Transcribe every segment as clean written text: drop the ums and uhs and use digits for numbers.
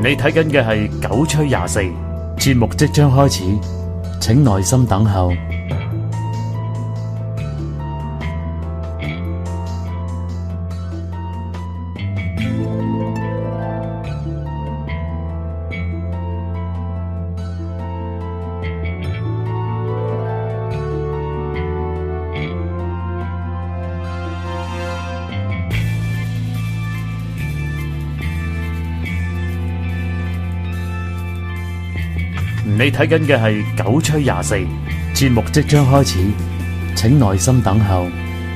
你睇緊嘅係九吹廿四，節目即將開始，請耐心等候。你睇緊嘅係九吹廿四，節目即將開始，請耐心等候。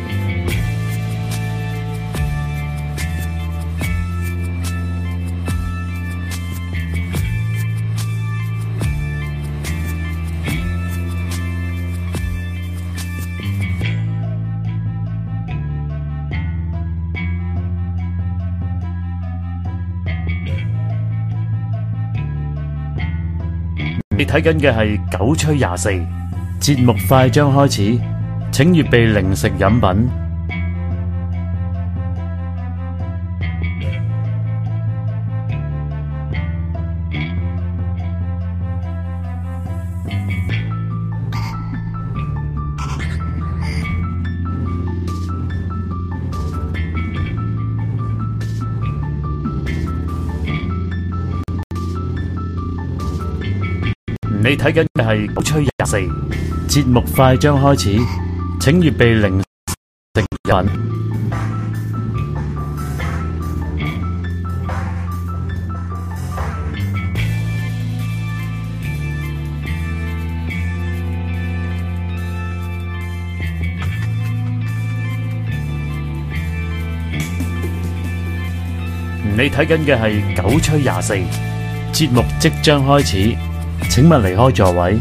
你睇緊嘅係九吹廿四，節目快將開始，請預備零食飲品。你睇緊嘅係九吹廿四，節目快將開始，請預備零食飲品。你睇緊嘅係九吹廿四，節目即將開始。請勿離開座位。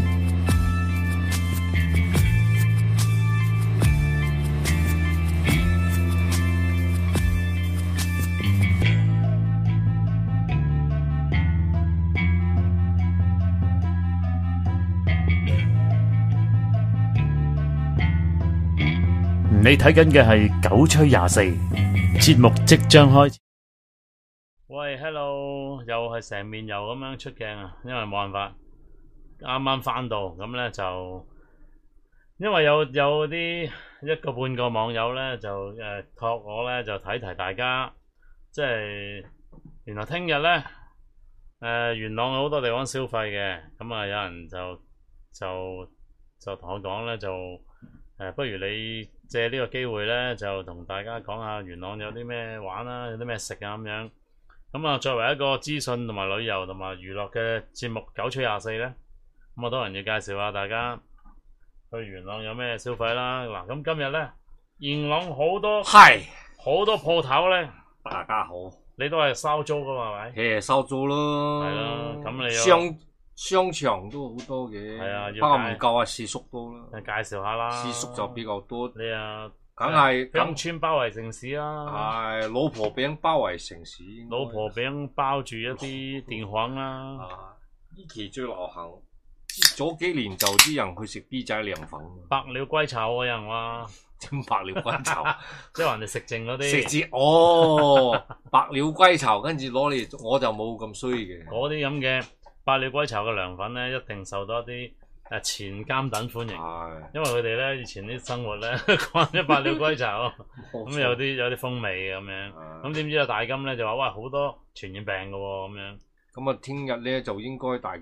你睇緊嘅係九吹廿四，節目即將開始。喂 ，hello， 又係成面油咁樣出鏡啊，因為冇辦法。啱啱翻到咁咧，就因為有啲一個半個網友咧就託我咧就提大家，即係原來聽日咧元朗有好多地方消費嘅，咁啊有人就同我講咧就不如你借呢個機會咧就同大家講下元朗有啲咩玩啦，有啲咩食啊咁樣。咁啊作為一個資訊同埋旅遊同埋娛樂嘅節目九吹廿四咧。咁我當然要介紹下大家去元朗有咩消費啦。嗱，咁今日咧元朗好多鋪頭咧， 大家好， 你都係收租噶嘛，係咪？ 收租咯， 係啦，咁你商場都好多嘅， 係啊， 不過唔夠啊，市縮多啦。 介紹下啦， 市縮就比較多。 你啊， 梗係鄉村包圍城市啦， 係老婆餅包圍城市， 老婆餅包住一啲電焊啦。 呢期最流行。早幾年就啲人去食 B 仔涼粉， 百鳥歸巢嗰人話， 點百鳥歸巢？ 即係話人哋食剩嗰啲。 食至哦，百鳥歸巢，跟住攞嚟，我就冇咁衰嘅。 嗰啲咁嘅百鳥歸巢嘅涼粉咧，一定受到一啲前監等歡迎，因為佢哋咧以前啲生活咧慣咗百鳥歸巢，咁有啲風味咁樣。咁點知啊大金咧就話哇好多傳染病㗎喎咁樣。 咁啊聽日咧就應該大概。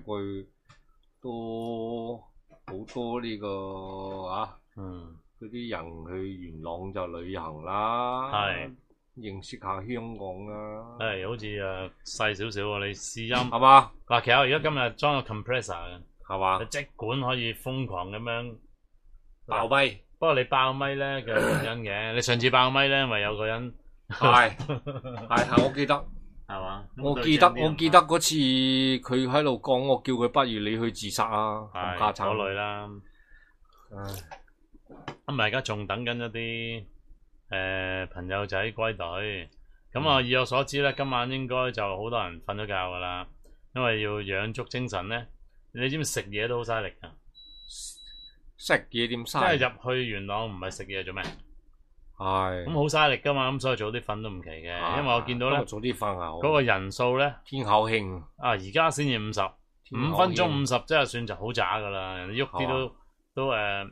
都好多呢個嗰啲人去元朗就旅行啦，認識下香港啦。 好似細少少喎，你試音係嘛？ 嗱，其實我而家今日裝個 compressor 嘅， 係嘛？ 你即管可以瘋狂咁樣爆咪。 不過你爆咪咧嘅原因嘅，你上次爆咪咧，咪有個人係我記得。 係嘛？ 我記得嗰次佢喺度講，我叫佢不如你去自殺啊，冚家鏟嗰類啦。咁而家仲等緊一啲朋友仔歸隊。咁啊，以我所知咧，今晚應該就好多人瞓咗覺噶啦，因為要養足精神咧。你知唔知食嘢都好嘥力噶？食嘢點嘥？即係入去元朗唔係食嘢做咩？ 咁好嘥力㗎嘛，咁所以早啲瞓都唔奇嘅。因為我見到咧早啲瞓啊， 嗰個人數咧， 天口慶而家先至55分鐘50，即係算就好渣㗎啦。人哋喐啲都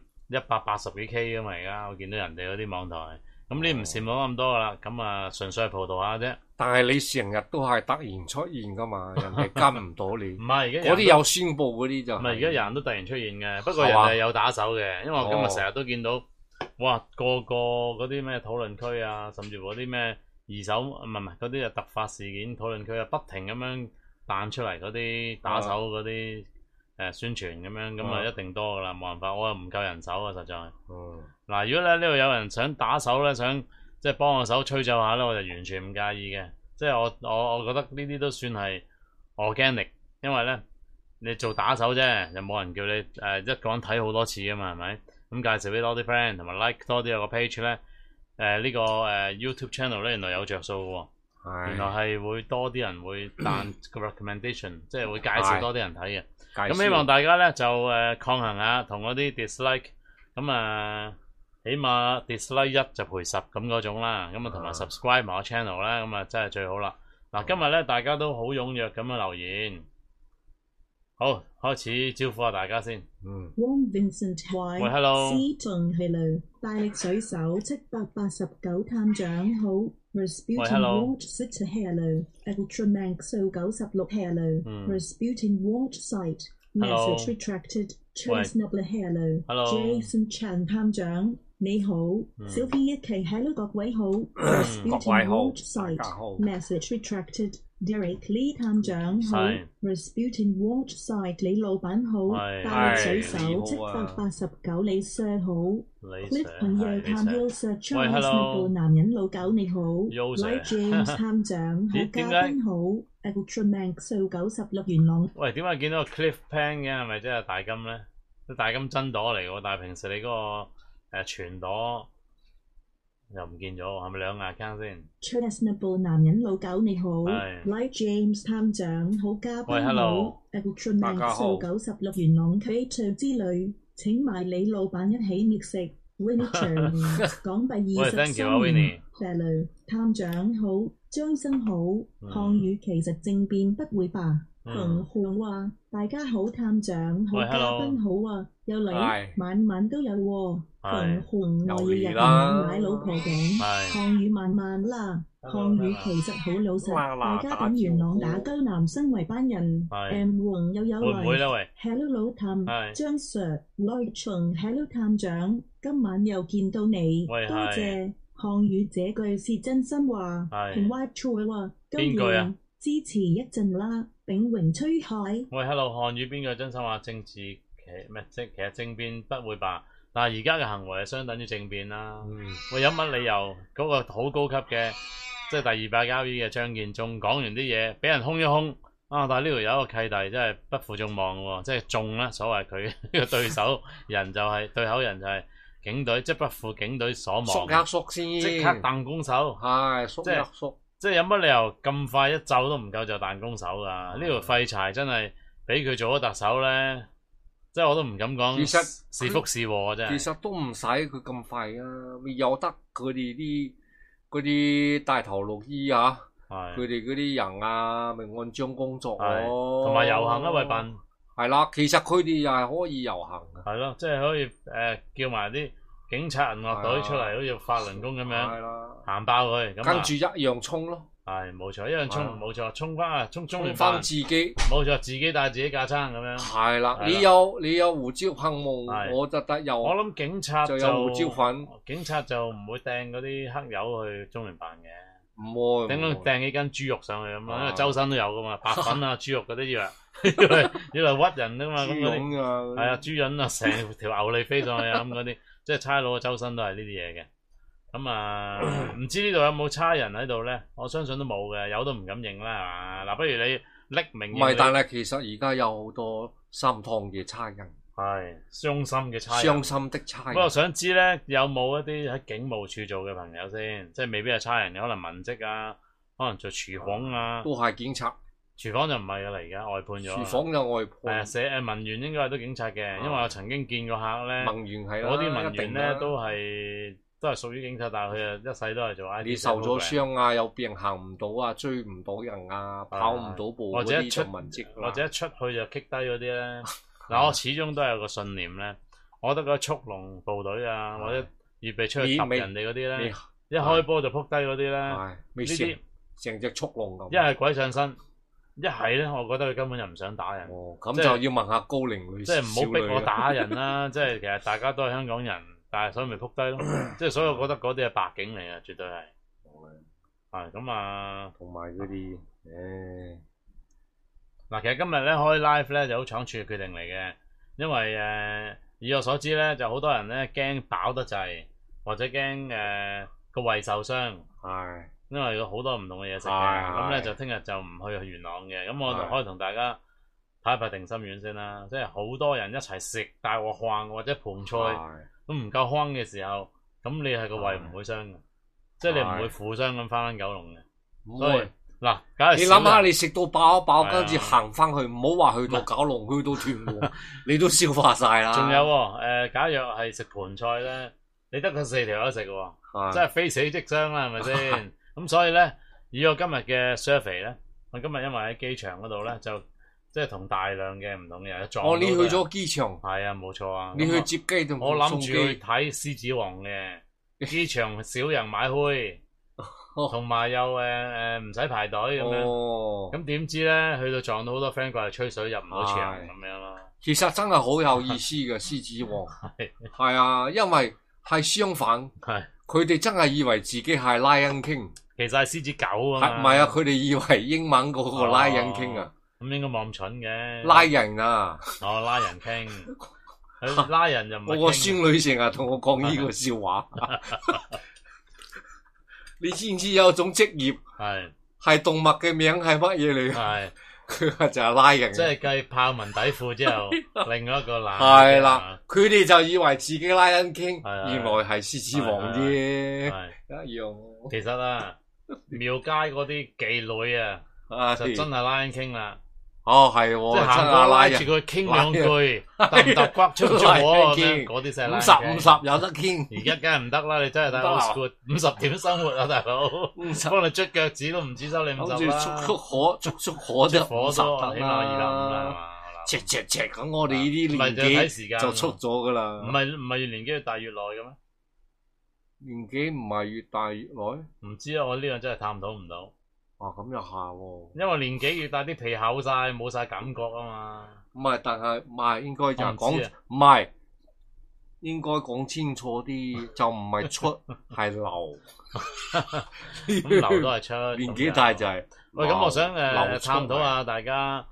180幾 K 㗎嘛，而家我見到人哋嗰啲網台，咁你唔羨慕咁多㗎啦，咁啊純粹係葡萄牙啫。 但係你成日都係突然出現㗎嘛，人哋跟唔到你。 唔係而家嗰啲有宣佈嗰啲就唔係而家人都突然出現嘅，不過人哋有打手嘅，因為我今日成日都見到，哇個嗰啲咩討論區啊，甚至乎嗰啲咩二手唔係嗰啲突發事件討論區啊，不停咁樣彈出嚟嗰啲打手嗰啲宣傳咁樣，咁啊一定多噶啦，冇辦法，我又唔夠人手啊，實在。嗱，如果咧呢度有人想打手咧，想即係幫我手吹奏下咧，我就完全唔介意嘅。即係我覺得呢啲都算係 organic， 因為咧你做打手啫，又冇人叫你一個人睇好多次噶嘛，係咪？咁介紹俾多啲 friend 同埋 like 多啲有個 page 咧，呢個YouTube channel 咧原來有着數喎。原來係會多啲人會彈個 recommendation， 即係會介紹多啲人睇嘅。咁希望大家咧就抗衡下，同嗰啲 dislike，咁起碼 dislike 1就賠10咁嗰種啦。咁同埋 subscribe 埋我 channel 咧，咁真係最好啦。嗱，今日咧大家都好踴躍咁樣留言，好開始招呼下大家先。 Wong Vincent Y， 喂 ，hello， 司頓係雷，大力水手789探長好。Resputin Watch Sitter Hello Ultraman 數96 Hello Resputin Watch Site Message Retracted Chasnobler Hello Jason Chan 探長你好，Sophie 1期 Hello 各位好，Resputin Watch Site Message Retracted Derek Lee 探長好，Resputin Watch Site 李老闆好，大力水手789李 Sir 好，Cliff 朋友探 Hill Sir Charles 個男人老狗你好，Like James 探長好，嘉賓好 ，Ultraman 數96元朗。 喂，點解見到個 Cliff Pan 嘅係咪即係大金咧？大金真朵嚟喎，但係平時你嗰個全朵又唔見咗，係咪兩眼坑先 ？Chasnable 男人老狗你好，Like James 探長好，嘉賓好 ，Ultraman 數96元朗 Cater 之旅，請埋你老闆一起滅食 ，Winnie Chang 港幣23 Hello 探長好，張生好，漢語其實政變不會吧？紅話大家好，探長好，嘉賓好啊，有嚟晚晚都有喎。紅我要日晚買老婆餅，漢語慢慢啦。漢語其實好老實，大家等元朗打鳩男生為班人。紅又有嚟 ，Hello 老探，張 Sir Lloyd Chung Hello 探長，今晚又見到你，多謝。漢語這句是真心話，同 White True 話，今年支持一陣啦。炳榮吹海。 喂 ，Hello， 漢語邊個真心話？政治其實政變不會吧？但係而家嘅行為係相等於政變啦。喂，有乜理由嗰個好高級嘅，即係第二把交椅嘅張建宗講完啲嘢，俾人轟一轟啊！但係呢度有一個契弟，真係不負眾望喎，即係中啦。所謂佢呢個對手人就係對口人就係警隊，即係不負警隊所望。 縮先， 即刻彈弓手。 係縮。 即係有乜理由咁快一奏都唔夠就彈弓手㗎？呢條廢柴真係俾佢做咗特首咧，即係我都唔敢講。其實是福是禍真係。 其實都唔使佢咁快啊，有得佢哋啲大頭綠衣啊，佢哋嗰啲人啊，咪按章工作咯， 同埋遊行一位笨。 係啦，其實佢哋又係可以遊行嘅。 係咯，即係可以叫埋啲警察人樂隊出嚟，好似法輪功咁樣行爆佢， 跟住一樣衝咯。 係冇錯，一樣衝，冇錯，衝翻衝翻自己， 冇錯，自己帶自己架撐咁樣。 係啦，你有胡椒噴霧，我就得有。 我諗警察就有胡椒粉， 警察就唔會掟嗰啲黑油去中聯辦嘅， 唔會。 掟幾根豬肉上去咁咯，因為周身都有噶嘛，白粉啊、豬肉嗰啲要嚟屈人噶嘛，咁嗰啲係啊，豬膶啊，成條牛脷飛上去啊，咁嗰啲即係差佬嘅周身都係呢啲嘢嘅。咁唔知呢度有冇差人喺度咧？我相信都冇嘅，有都唔敢認啦，係嘛？嗱，不如你匿名。 唔係，但係其實而家有好多心燙嘅差人， 係傷心嘅差人。 傷心的差人。 不過想知咧，有冇一啲喺警務處做嘅朋友先？即係未必係差人，可能文職啊，可能做廚房啊。 都係警察。 廚房就唔係㗎啦，而家外判咗。廚房就外判。 文員應該係都警察嘅，因為我曾經見過客咧。 文員係啦。 嗰啲文員咧都係都係屬於警察，但係佢啊一世都係做 IT。 你受咗傷啊，有病行唔到啊，追唔到人啊，跑唔到步嗰啲就文職啦。 或者一出去就棘低嗰啲咧。嗱，我始終都有個信念咧，我覺得嗰速龍部隊啊，或者預備出去揼人哋嗰啲咧，一開波就撲低嗰啲咧，呢啲成隻速龍咁。 一係鬼上身，一係咧，我覺得佢根本就唔想打人。 咁就要問下高齡女士， 即係唔好逼我打人啦。即係其實大家都係香港人，但係所以咪撲低咯。即係所以我覺得嗰啲係白警嚟嘅，絕對係。係咁啊， 同埋嗰啲， 嗱，其實今日咧開 live 咧就好倉促嘅決定嚟嘅，因為以我所知咧，就好多人咧驚飽得滯，或者驚個胃受傷，因為有好多唔同嘅嘢食嘅，咁咧就聽日就唔去元朗嘅，咁我就可以同大家拍一拍定心丸先啦。即係好多人一齊食大鑊飯或者盤菜都唔夠康嘅時候，咁你係個胃唔會傷嘅，即係你唔會負傷咁翻九龍嘅，所以。嗱， 你諗下，你食到飽一飽，跟住行翻去，唔好話去到九龍，去到屯門，你都消化晒啦。 仲有假若係食盤菜咧，你得佢4條友食喎，真係非死即傷啦，係咪先？咁所以咧，以我今日嘅 survey 咧，我今日因為喺機場嗰度咧，就即係同大量嘅唔同嘅人撞到。 你去咗機場？ 係啊，冇錯啊。 你去接機同我諗住去睇獅子王嘅，機場少人買開。同埋又唔使排隊咁樣，咁點知咧去到撞到好多 friend 過嚟吹水入唔到場咁樣咯。 其實真係好有意思嘅獅子王，係啊，因為係相反，佢哋真係以為自己係 Lion King， 其實係獅子狗啊。 唔係啊，佢哋以為英文嗰個 Lion King 啊， 咁應該冇咁蠢嘅。 拉人啊， 拉人傾，佢拉人就唔係。 我個孫女成日同我講呢個笑話。你知唔知有種職業係動物嘅名係乜嘢嚟？係佢就係拉人， 即係繼豹紋底褲之後，另外一個男係啦。佢哋就以為自己拉人傾，原來係獅子王啫，一樣。 其實啊，廟街嗰啲妓女啊，就真係拉人傾啦。 哦，係，即係行過拉住佢傾兩句，揼揼骨出咗我咁樣，嗰啲先係拉人傾。 50有得傾， 而家梗係唔得啦！你真係睇 old school 50點生活啊，大佬，幫你捽腳趾都唔止收你50啦。 捉火都50 起碼250啦， 赤咁，我哋呢啲年紀就出咗噶啦。 唔係越年紀越大越耐嘅咩？ 年紀唔係越大越耐？ 唔知啊，我呢樣真係探討唔到。 咁又下喎， 因為年紀越大，啲皮厚晒，冇晒感覺啊嘛。 唔係，但係唔係應該就講唔係，應該講清楚啲，就唔係出係流。 咁流都係出， 年紀大就係。 喂，咁我想探討下大家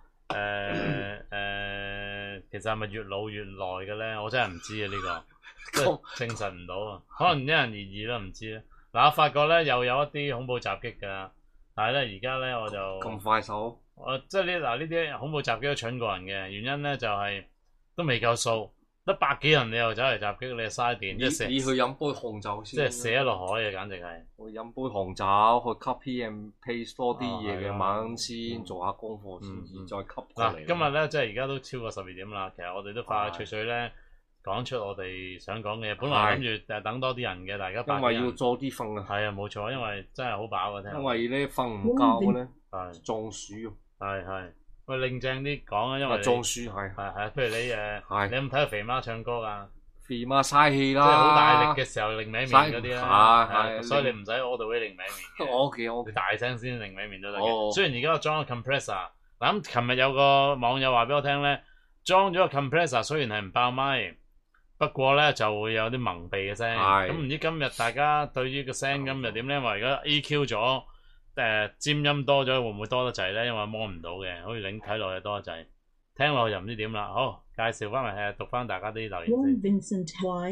其實係咪越老越耐嘅咧？我真係唔知啊，呢個即係證實唔到啊，可能因人而異啦，唔知咧。嗱，我發覺咧又有一啲恐怖襲擊噶。但係咧，而家咧我就咁快手， 即係呢啲恐怖襲擊都蠢過人嘅原因咧，就係都未夠數，得100幾人你又走嚟襲擊，你係嘥電，即係你去飲杯紅酒先， 即係瀉落海嘅，簡直係去飲杯紅酒，去 copy and paste 多啲嘢嘅晚先做下功課先，再吸過嚟。 今日咧即係而家都超過12點啦，其實我哋都快脆脆咧講出我哋想講嘅嘢，本來諗住等多啲人嘅，大家因為要早啲瞓啊。 係啊，冇錯，因為真係好飽啊，聽。 因為咧瞓唔夠咧，中暑。 係，喂，另正啲講啊，因為中暑係。 譬如你你有冇睇過肥媽唱歌噶？ 肥媽嘥氣啦， 即係好大力嘅時候擰歪面嗰啲啦，所以你唔使 all the way 擰歪面。 我你大聲先擰歪面都得嘅。雖然而家我裝咗 compressor， 嗱咁琴日有個網友話俾我聽咧，裝咗個 compressor 雖然係唔爆咪。不過咧就會有啲蒙蔽嘅聲，咁唔知今日大家對於個聲音又點咧？因為而家 EQ 咗，尖音多咗，會唔會多得滯咧？因為摸唔到嘅，好似擰睇落去多得滯，聽落去又唔知點啦。好，介紹翻嚟讀翻大家啲留言先。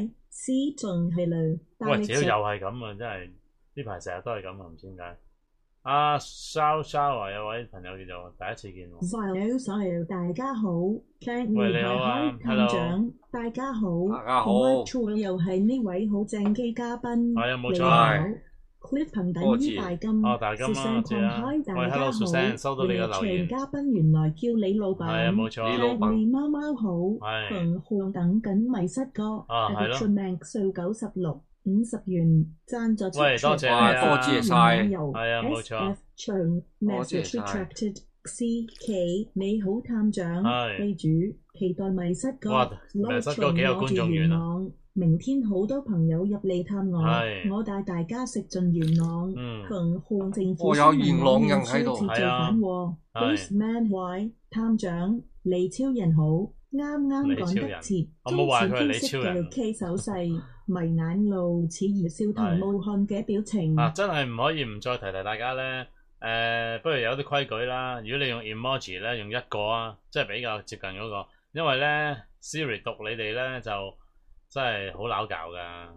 喂，屌又係咁啊！真係呢排成日都係咁啊，唔知點解。阿 Shaw 有位朋友叫做第一次見喎。 大家好， 喂，你好啊，Hello， 大家好， 大家好， 又係呢位好正機嘉賓， 係啊，冇錯。 Cliff 平等於大金， 大金啊，知啦。喂 ，Hello Susan，收到你嘅留言。 嘉賓原來叫李老闆， 係啊，冇錯。 李老闆， 貓貓好，紅等緊迷失哥， 係咯。 命數96。 50元贊助出喂，多謝哇多謝晒係啊冇錯 SF 長 message attracted CK 你好探長，記住期待迷失哥迷失哥幾有觀眾緣啊！ 明天好多朋友入嚟探我帶大家食盡元朗，強項政府新聞網要超節罪反禍 Baseman Y 探長李超人好，啱啱趕得切，中前通識嘅 K 手勢，迷眼路似熱笑同冒汗嘅表情。 真係唔可以唔再提大家咧。不如有啲規矩啦。如果你用 emoji 咧，用一個啊，即係比較接近嗰個，因為咧 Siri 讀你哋咧就真係好撈搞噶。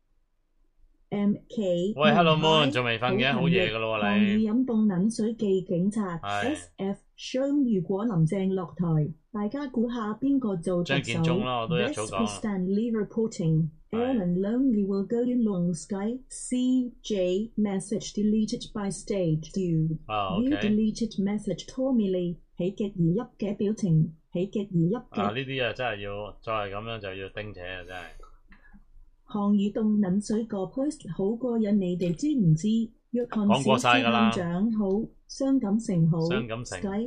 MK 喂 ，Hello Moon， 仲未瞓嘅，好夜噶咯喎你。 飲凍冷水記警察 SF Show， 如果林鄭落台，大家估下邊個做特首？張建宗啦，我都一早講。Stanley reporting。Alan Lonely will go in long sky. CJ message deleted by stage two. You deleted message Tommy Lee 喜極而泣嘅表情，喜極而泣嘅。 呢啲啊真係要再係咁樣就要叮扯啊！真係。 項羽凍冷水個 post 好過癮，你哋知唔知？約翰小探長好，傷感情好。Sky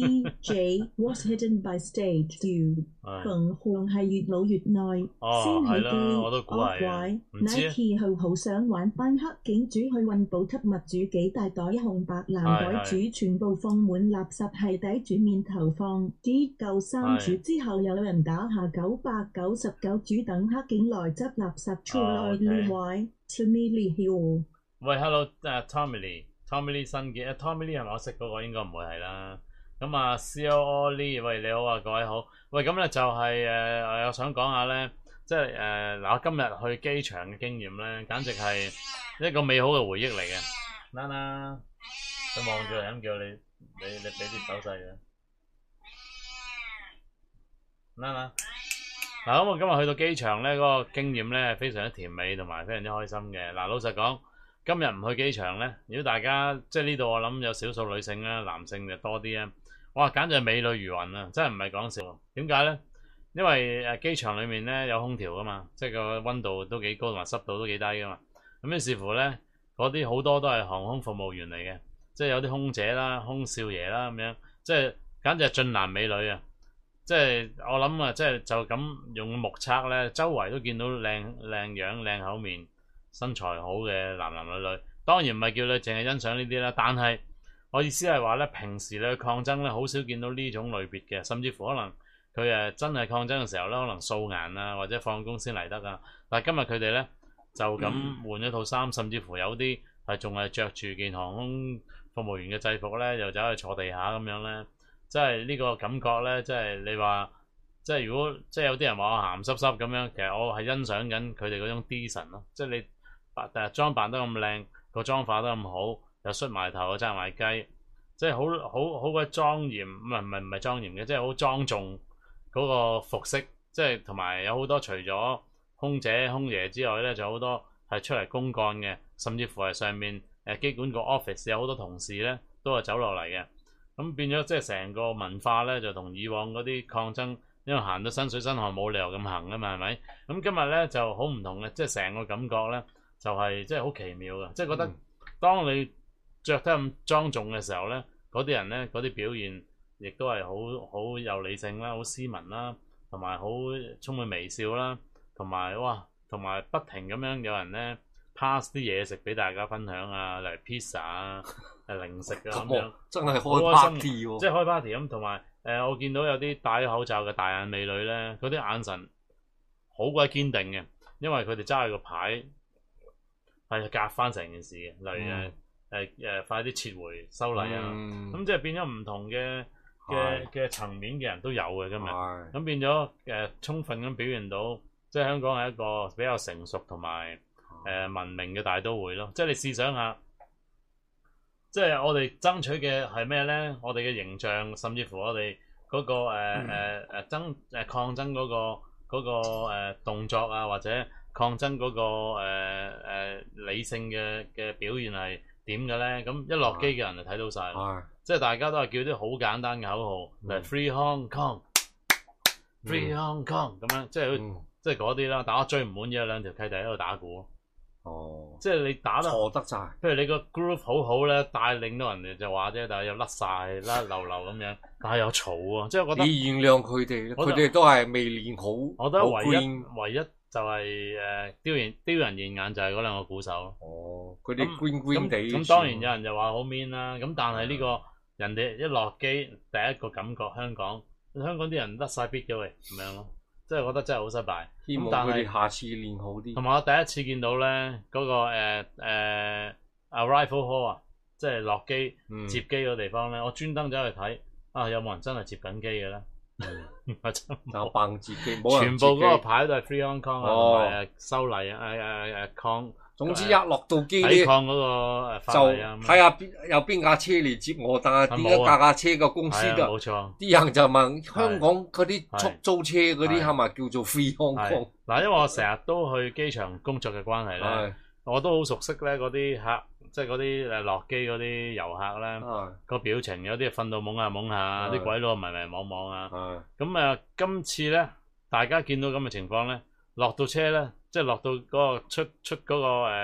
CJ was hidden by stage two。強項係越老越耐。先係機怪 Nike 後好想玩翻黑警主去運補給物煮幾大袋紅白藍袋煮，全部放滿垃圾係底煮面頭放啲舊衫煮之後，有人打下999煮等黑警來執垃圾出來呢位 Tommy Lee Hill。 喂 ，Hello，Tommy Lee 新嘅，Tommy Lee 係咪我識嗰個？應該唔會係啦。咁啊 ，COO Lee， 喂你好啊，各位好。喂，咁咧就係我想講下咧，即係嗱，我今日去機場嘅經驗咧，簡直係一個美好嘅回憶嚟嘅。Nana，佢望住係咁叫你俾啲手勢嘅。Nana，嗱咁我今日去到機場咧，嗰個經驗咧係非常之甜美同埋非常之開心嘅。嗱，老實講。今日唔去機場咧，如果大家即係呢度我諗有少數女性啦，男性就多啲啊。哇，簡直係美女如雲啊！真係唔係講笑。點解咧？因為機場裏面咧有空調噶嘛，即係個溫度都幾高同埋濕度都幾低噶嘛。咁於是乎咧，嗰啲好多都係航空服務員嚟嘅，即係有啲空姐啦、空少爺啦咁樣，即係簡直係俊男美女啊！即係我諗啊，即係就咁用目測咧，周圍都見到靚樣、靚口面。身材好嘅男女女，當然唔係叫你淨係欣賞呢啲啦。但係我意思係話咧，平時你去抗爭咧，好少見到呢種類別嘅，甚至乎可能佢真係抗爭嘅時候咧，可能素顏啊，或者放工先嚟得啊。但係今日佢哋咧就咁換咗套衫，甚至乎有啲係仲係着住件航空服務員嘅制服咧，又走去坐地下咁樣咧，即係呢個感覺咧，即係你話。即係如果即係有啲人話我鹹濕濕咁樣，其實我係欣賞緊佢哋嗰種 decent 咯。即係你裝扮得咁靚，個妝化得咁好，又捽埋頭又揸埋雞，即係好鬼莊嚴，唔係莊嚴嘅，即係好莊重嗰個服飾。即係同埋有好多除咗空姐空爺之外咧，仲有好多係出嚟公幹嘅，甚至乎係上面機管局 office 有好多同事咧都係走落嚟嘅。咁變咗即係成個文化咧就同以往嗰啲抗爭。因為行到身水身汗冇理由咁行啊嘛，係咪？咁今日咧就好唔同嘅，即係成個感覺咧就係即係好奇妙嘅，即係覺得當你着得咁莊重嘅時候咧，嗰啲人咧嗰啲表現亦都係好有理性啦，好斯文啦，同埋好充滿微笑啦，同埋不停咁樣有人咧 pass 啲嘢食俾大家分享啊，例如 pizza 啊、零食啊咁樣， 真係開 party 喎！ 即係開 party 咁，同埋。我見到有啲戴咗口罩嘅大眼美女咧，嗰啲眼神好鬼堅定嘅，因為佢哋揸住個牌係夾翻成件事嘅，例如快啲撤回修例啊，咁即係變咗唔同嘅層面嘅人都有嘅今日，咁變咗充分咁表現到，即係香港係一個比較成熟同埋文明嘅大都會咯，即係你試想下。即係我哋爭取嘅係咩咧？我哋嘅形象，甚至乎我哋嗰個抗爭嗰個動作啊，或者抗爭嗰個理性嘅表現係點嘅咧？咁一落機嘅人就睇到晒，即係大家都係叫啲好簡單嘅口號，例如 Free Hong Kong、Free Hong Kong 咁樣，即係嗰啲啦。但我最唔滿意有兩條契弟喺度打鼓。 哦， 即係你打得錯得滯。 譬如你個 group 好好咧，帶領到人哋就話啫，但係又甩晒甩流流咁樣，但係又嘈啊！即係我覺得你原諒佢哋，佢哋都係未練好。 我覺得唯一就係丟人現眼就係嗰兩個鼓手。 哦，佢哋 green 地。 咁當然有人就話好 mean 啦。咁但係呢個人哋一落機，第一個感覺香港啲人甩晒 beat 嘅喂，咁樣咯。即係覺得真係好失敗。 希望佢哋下次練好啲。 同埋我第一次見到咧嗰個Arrival Hall 啊，即係落機接機個地方咧，我專登走去睇有冇人真係接緊機嘅咧？ 就蹦接機，冇人接機。 全部嗰個牌都係 Free Hong Kong 啊，同埋修例抗。 總之一落到機抵抗嗰個法例啊， 就睇下有邊架車嚟接我，但係點解架車個公司都冇錯。 啲人就問香港嗰啲出租車嗰啲係咪叫做 Free Hong Kong？ 嗱，因為我成日都去機場工作嘅關係咧，我都好熟悉咧嗰啲客，即係嗰啲落機嗰啲遊客咧個表情，有啲瞓到懵下懵下，啲鬼佬迷迷惘惘啊。咁今次咧，大家見到咁嘅情況咧，落到車咧。即係落到嗰個出嗰個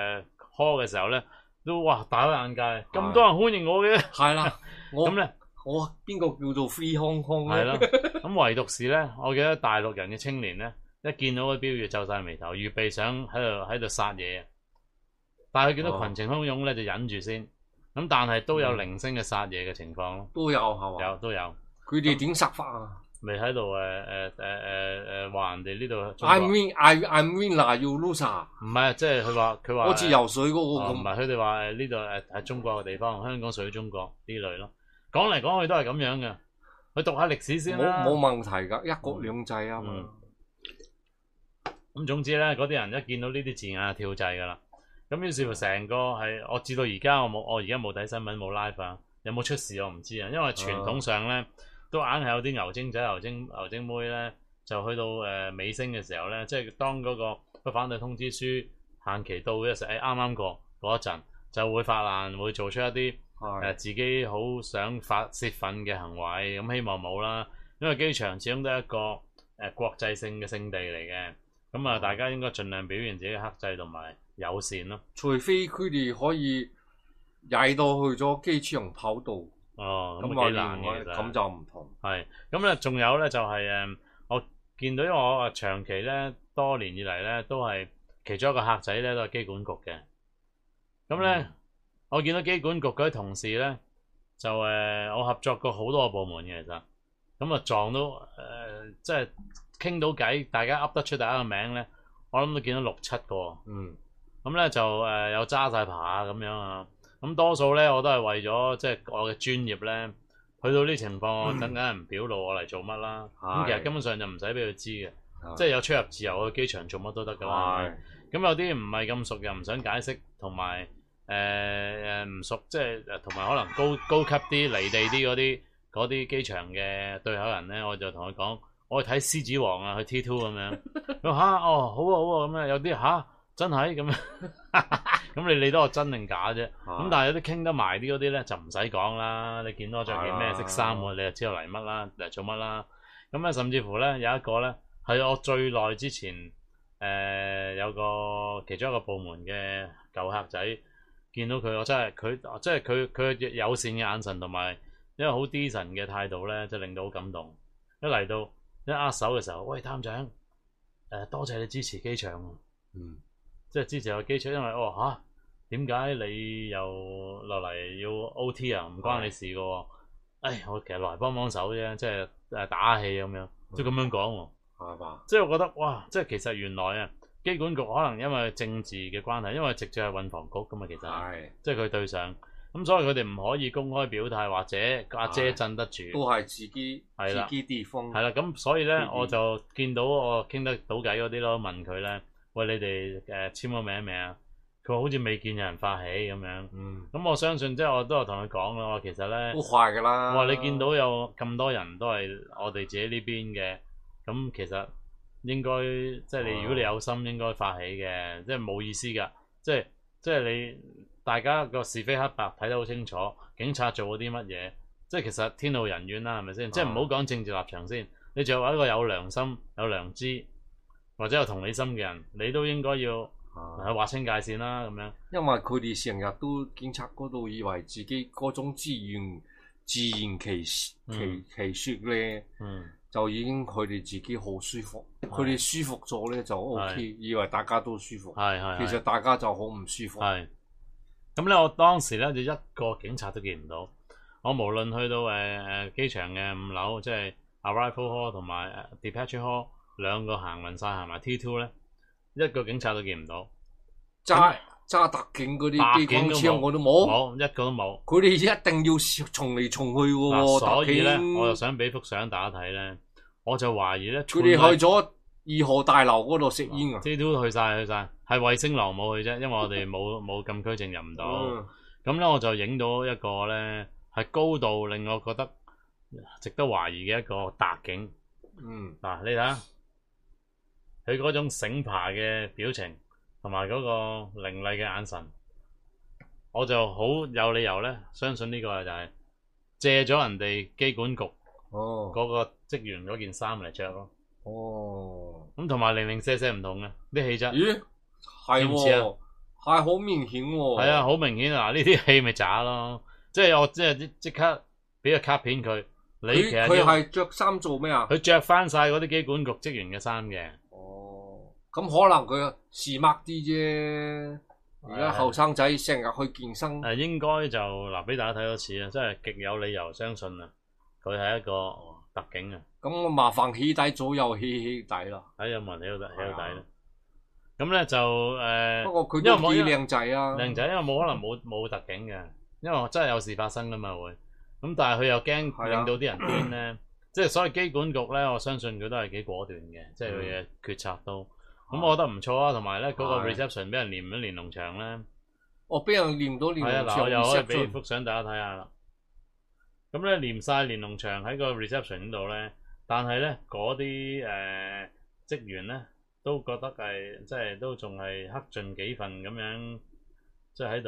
hall 嘅時候咧，都哇大開眼界，咁多人歡迎我嘅。 係啦， 咁咧我邊個叫做 Free Hong Kong 咧？ 係啦，咁唯獨是咧，我記得大陸人嘅青年咧，一見到個標語皺晒眉頭，預備想喺度殺嘢，但係佢見到群情洶湧咧，就忍住先。咁但係都有零星嘅殺嘢嘅情況咯， 都有係嘛？ 都有。 佢哋點殺法啊？ 未喺度話人哋呢度。 I'm winner, you loser。 唔係，即係佢話好似游水嗰個咁。 唔係，佢哋話呢度係中國嘅地方，香港屬於中國呢類咯。講嚟講去都係咁樣嘅。去讀下歷史先啦。 冇問題㗎，一國兩制啊嘛。 咁總之咧，嗰啲人一見到呢啲字眼就跳掣㗎啦。咁於是乎成個係我至到而家我而家冇睇新聞冇 live 啊，有冇出事我唔知啊，因為傳統上咧。都硬係有啲牛精仔、牛精妹咧，就去到尾聲嘅時候咧，即係當嗰個反對通知書限期到嘅時候，啱啱過嗰一陣，就會發爛，會做出一啲自己好想發泄憤嘅行為，咁希望冇啦。因為機場始終都係一個國際性嘅聖地嚟嘅，咁大家應該盡量表現自己嘅克制同埋友善咯。 除非佢哋可以踩到去咗機場跑道。 咁幾難嘅，其實咁就唔同。 係咁咧，仲有咧就係我見到，因為我長期咧多年以嚟咧都係其中一個客仔咧都係機管局嘅。咁咧，我見到機管局嗰啲同事咧，就我合作過好多個部門嘅，其實咁撞到即係傾到偈，大家噏得出大家嘅名咧，我諗都見到6、7個。咁咧就有揸晒爬咁樣啊。咁多數咧，我都係為咗即係我嘅專業咧，去到呢情況，等緊人表露我嚟做乜啦。咁其實根本上就唔使俾佢知嘅，即係有出入自由去機場做乜都得噶啦。咁有啲唔係咁熟又唔想解釋，同埋唔熟，即係同埋可能高級啲、離地啲嗰啲機場嘅對口人咧，我就同佢講，我去睇獅子王啊，去 T2 咁樣。佢話好啊好啊咁樣，有啲真係咁樣。咁你理得我真定假啫？咁但係有啲傾得埋啲嗰啲咧就唔使講啦。你見到我着件咩色衫喎，你就知道嚟乜啦，嚟做乜啦。咁咧甚至乎咧有一個咧係我最耐之前有個其中一個部門嘅舊客仔，見到佢我真係佢友善嘅眼神同埋一個好 decent 嘅態度咧，就令到好感動。一嚟到一握手嘅時候，喂，探長，多謝你支持機場。即係支持個機場，因為點解你又落嚟要 OT 啊？唔關你事噶喎。我其實落嚟幫手啫，即係打下氣咁樣，即係咁樣講喎。係嘛？即係我覺得哇！即係其實原來啊，機管局可能因為政治嘅關係，因為直接係運房局噶嘛，其實即係佢對上咁，所以佢哋唔可以公開表態，或者阿姐鎮得住， 都係自己地方。係啦，咁所以咧，我就見到我傾得到偈嗰啲咯，問佢咧。喂，你哋簽咗名未啊？佢話好似未見有人發起咁樣。咁我相信即係我都有同佢講啦。其實咧， 好快㗎啦。 我話你見到有咁多人都係我哋自己呢邊嘅，咁其實應該即係你如果你有心應該發起嘅，即係冇意思㗎。即係你大家個是非黑白睇得好清楚，警察做咗啲乜嘢，即係其實天怒人怨啦，係咪先？即係唔好講政治立場先，你作為一個有良心、有良知，或者有同理心嘅人，你都應該要去劃清界線啦咁樣。 因為佢哋成日都警察嗰度以為自己嗰種自圓其說咧，就已經佢哋自己好舒服，佢哋舒服咗咧就 OK，以為大家都舒服，其實大家就好唔舒服。 咁咧，我當時咧就一個警察都見唔到。我無論去到機場嘅5樓，即係 Arrival Hall 同埋 Departure Hall 兩個行勻晒，行埋 T2 咧，一個警察都見唔到。 揸特警嗰啲機關槍我都冇， 一個都冇。 佢哋一定要從嚟從去嘅喎。 所以咧，我就想俾幅相大家睇咧，我就懷疑咧， 佢哋去咗2號大樓嗰度食煙啊。 T2 去晒，係衛星廊冇去啫，因為我哋冇禁區證入唔到。咁咧我就影到一個咧係高度令我覺得值得懷疑嘅一個特警。嗱，你睇下佢嗰種醒爬嘅表情同埋嗰個凌厲嘅眼神，我就好有理由咧相信呢個就係借咗人哋機管局嗰個職員嗰件衫嚟着咯。咁同埋零零舍舍唔同嘅啲氣質。 咦，係喎，係好明顯喎。 係啊，好明顯啊！呢啲戲咪渣咯，即係我即刻俾個卡片佢。你其實佢係着衫做咩啊？ 佢着翻晒嗰啲機管局職員嘅衫嘅。 咁可能佢時髦啲啫。而家後生仔成日去健身。 應該就嗱俾大家睇多次啊，真係極有理由相信啊，佢係一個特警啊。 咁我麻煩起底早又起底啦。 有冇人起到底咧？咁咧就不過佢都幾靚仔啊。 靚仔，因為冇可能冇特警嘅，因為真係有事發生噶嘛會。咁但係佢又驚令到啲人癲咧，即係所謂機管局咧，我相信佢都係幾果斷嘅，即係佢嘅決策都。咁我覺得唔錯啊，同埋咧嗰個 reception 俾人黏咗連儂牆咧。 俾人黏到連儂牆。 我又可以俾幅相大家睇下啦。咁咧黏晒連儂牆喺個 reception 度咧，但係咧嗰啲職員咧都覺得係即係都仲係克盡幾分咁樣，即係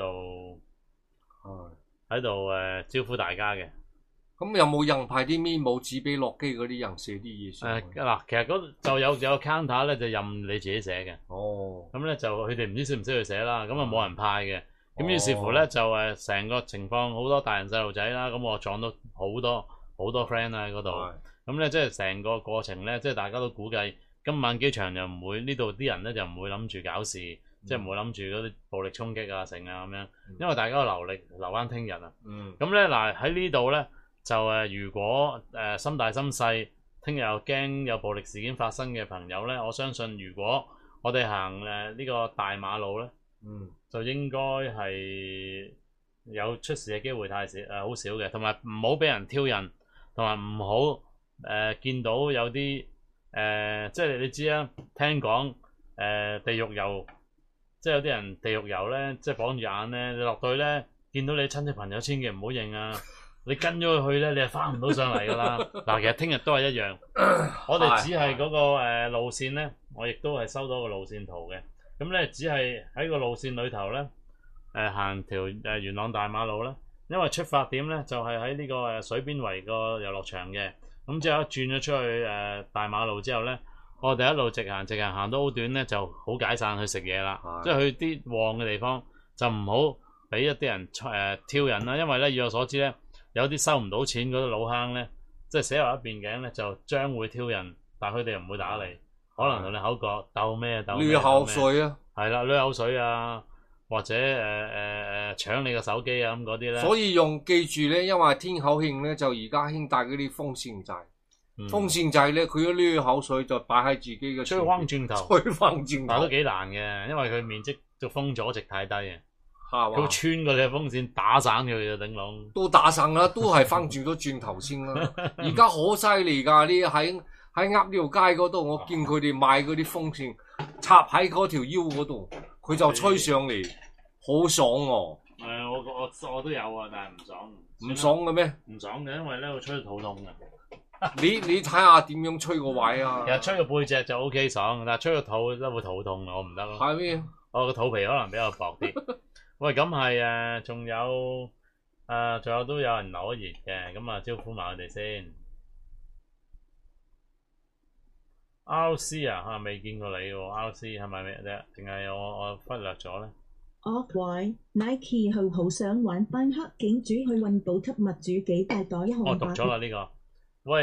喺度招呼大家嘅。 咁有冇人派啲 memo 紙俾落機嗰啲人寫啲嘢上去？ 嗱，其實嗰就有 counter 咧，就任你自己寫嘅。咁咧就佢哋唔知識唔識去寫啦，咁啊冇人派嘅。咁於是乎咧就成個情況好多大人細路仔啦，咁我撞到好多 friend 喺嗰度。咁咧即係成個過程咧，即係大家都估計今晚機場就唔會呢度啲人咧就唔會諗住搞事，即係唔會諗住嗰啲暴力衝擊啊成啊咁樣，因為大家都留翻聽日啊。咁咧嗱喺呢度咧。就如果心大心細，聽日又驚有暴力事件發生嘅朋友咧，我相信如果我哋行呢個大馬路咧，就應該係有出事嘅機會太少好少嘅，同埋唔好俾人挑釁，同埋唔好見到有啲即係你知啊，聽講地獄遊，即係有啲人地獄遊咧，即係綁住眼咧，你落到去咧，見到你親戚朋友千祈唔好認啊！你跟咗佢去咧，你係翻唔到上嚟噶啦。嗱，其實聽日都係一樣。我哋只係嗰個路線咧，我亦都係收到個路線圖嘅。咁咧，只係喺個路線裏頭咧，行條元朗大馬路啦。因為出發點咧就係喺呢個水邊圍個遊樂場嘅。咁之後轉咗出去大馬路之後咧，我哋一路直行行到好短咧，就好解散去食嘢啦。即係去啲旺嘅地方，就唔好俾一啲人挑釁啦。因為咧，以我所知咧。有啲收唔到錢嗰啲老坑咧，即係寫埋一邊頸咧，就將會挑釁，但係佢哋又唔會打你，可能同你口角鬥咩鬥咩， 濾口水啊， 係啦，濾口水啊，或者搶你個手機啊咁嗰啲咧。 所以記住咧，因為天口慶咧，就而家興帶嗰啲風扇仔，風扇仔咧，佢嗰濾口水就擺喺自己嘅吹翻轉頭，但都幾難嘅，因為佢面積個風阻值太低啊。佢穿過你嘅風扇打散佢就頂籠， 都打散啦，都係翻轉咗轉頭先啦。而家好犀利噶，你喺鴨寮街嗰度，我見佢哋賣嗰啲風扇插喺嗰條腰嗰度，佢就吹上嚟，好爽喎。 我都有啊，但係唔爽。 唔爽嘅咩？ 唔爽嘅，因為咧會吹到肚痛嘅。 你睇下點樣吹個位啊？ 其實吹個背脊就 OK 爽，但係吹個肚都會肚痛，我唔得咯。 係咩？ 我個肚皮可能比較薄啲。喂，咁係仲有都有人留一言嘅，咁招呼埋我哋先。 RC 啊，未見過你喎，RC 係咪咩？定係我忽略咗咧 ？Off-White Nike 好想玩班黑警主去運補給物主幾大袋一我項讀咗啦呢個。喂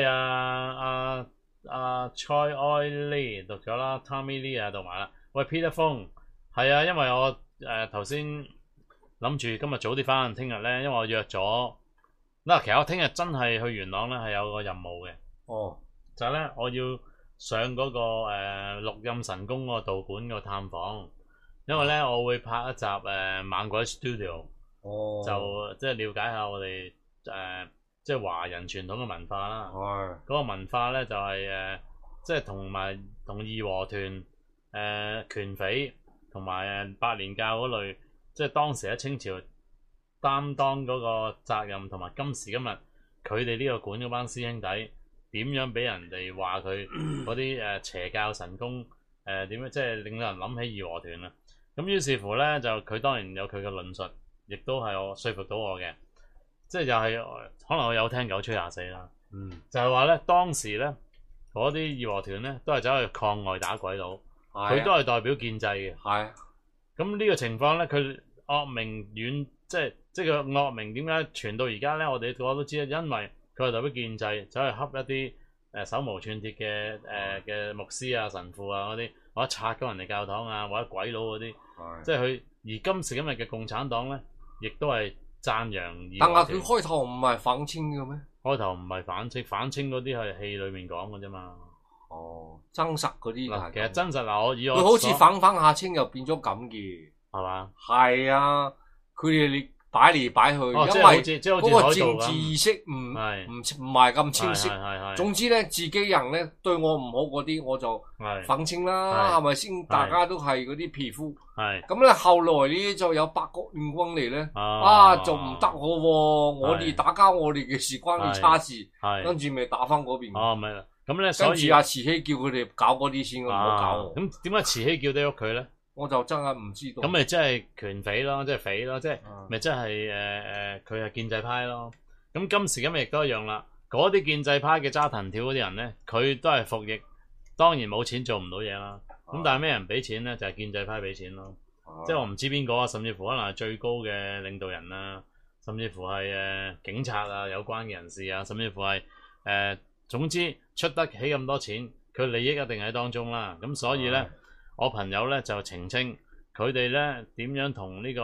Choi Oi Lee 讀咗啦 ，Tommy Lee 啊讀埋啦。喂 Peter Fong 係啊，因為我頭先諗住今日早啲翻，聽日咧，因為我約咗嗱，其實我聽日真係去元朗咧係有個任務嘅。 哦， 就係咧，我要上嗰、個錄音神功嗰個道館個探訪，因為咧我會拍一集猛鬼 Studio，就即係了解下我哋即係華人傳統嘅文化啦。嗰個文化咧就係即係同義和團、拳匪同埋百年教嗰類，即係當時喺清朝擔當嗰個責任，同埋今時今日佢哋呢個館嗰班師兄弟點樣俾人哋話佢嗰啲邪教神功點樣，即係令到人諗起義和團啊！咁於是乎咧，就佢當然有佢嘅論述，亦都係我說服到我嘅。即係又係可能我有聽九吹廿四啦，就係話咧當時咧嗰啲義和團咧都係走去抗外打鬼佬，佢都係代表建制嘅。係咁呢個情況咧，佢惡名遠，即係個惡名點解傳到而家咧？我哋個個都知啦，因為佢係代表建制，走去恰一啲手無寸鐵嘅牧師啊、神父啊嗰啲，或者拆咗人哋教堂啊，或者鬼佬嗰啲，即係佢而今時今日嘅共產黨咧，亦都係讚揚義和團。 但係佢開頭唔係反清嘅咩？ 開頭唔係反清嗰啲係戲裏面講嘅啫嘛。哦， 真實嗰啲嗱，其實真實嗱，我佢好似反下清又變咗咁嘅， 係嘛？ 係啊，佢哋擺嚟擺去，因為嗰個政治意識唔係咁清晰。總之咧，自己人咧對我唔好嗰啲，我就反清啦，係咪先？大家都係嗰啲皮膚。咁咧，後來呢就有八國聯軍嚟咧，就唔得喎！我哋打交，我哋嘅事關你叉事，跟住咪打翻嗰邊。 哦，咪啦，咁咧，所以跟住阿慈禧叫佢哋搞嗰啲先，唔好搞我。 咁點解慈禧叫得喐佢咧？ 我就真係唔知道。 咁咪即係拳匪咯，即係匪咯，即係咪即係佢係建制派咯？咁今時今日亦都一樣啦。嗰啲建制派嘅揸藤條嗰啲人咧，佢都係服役，當然冇錢做唔到嘢啦。咁但係咩人俾錢咧？就係建制派俾錢咯。即係我唔知邊個啊，甚至乎可能係最高嘅領導人啊，甚至乎係警察啊，有關嘅人士啊，甚至乎係總之出得起咁多錢，佢利益一定喺當中啦。咁所以咧。我朋友咧就澄清，佢哋咧點樣同呢個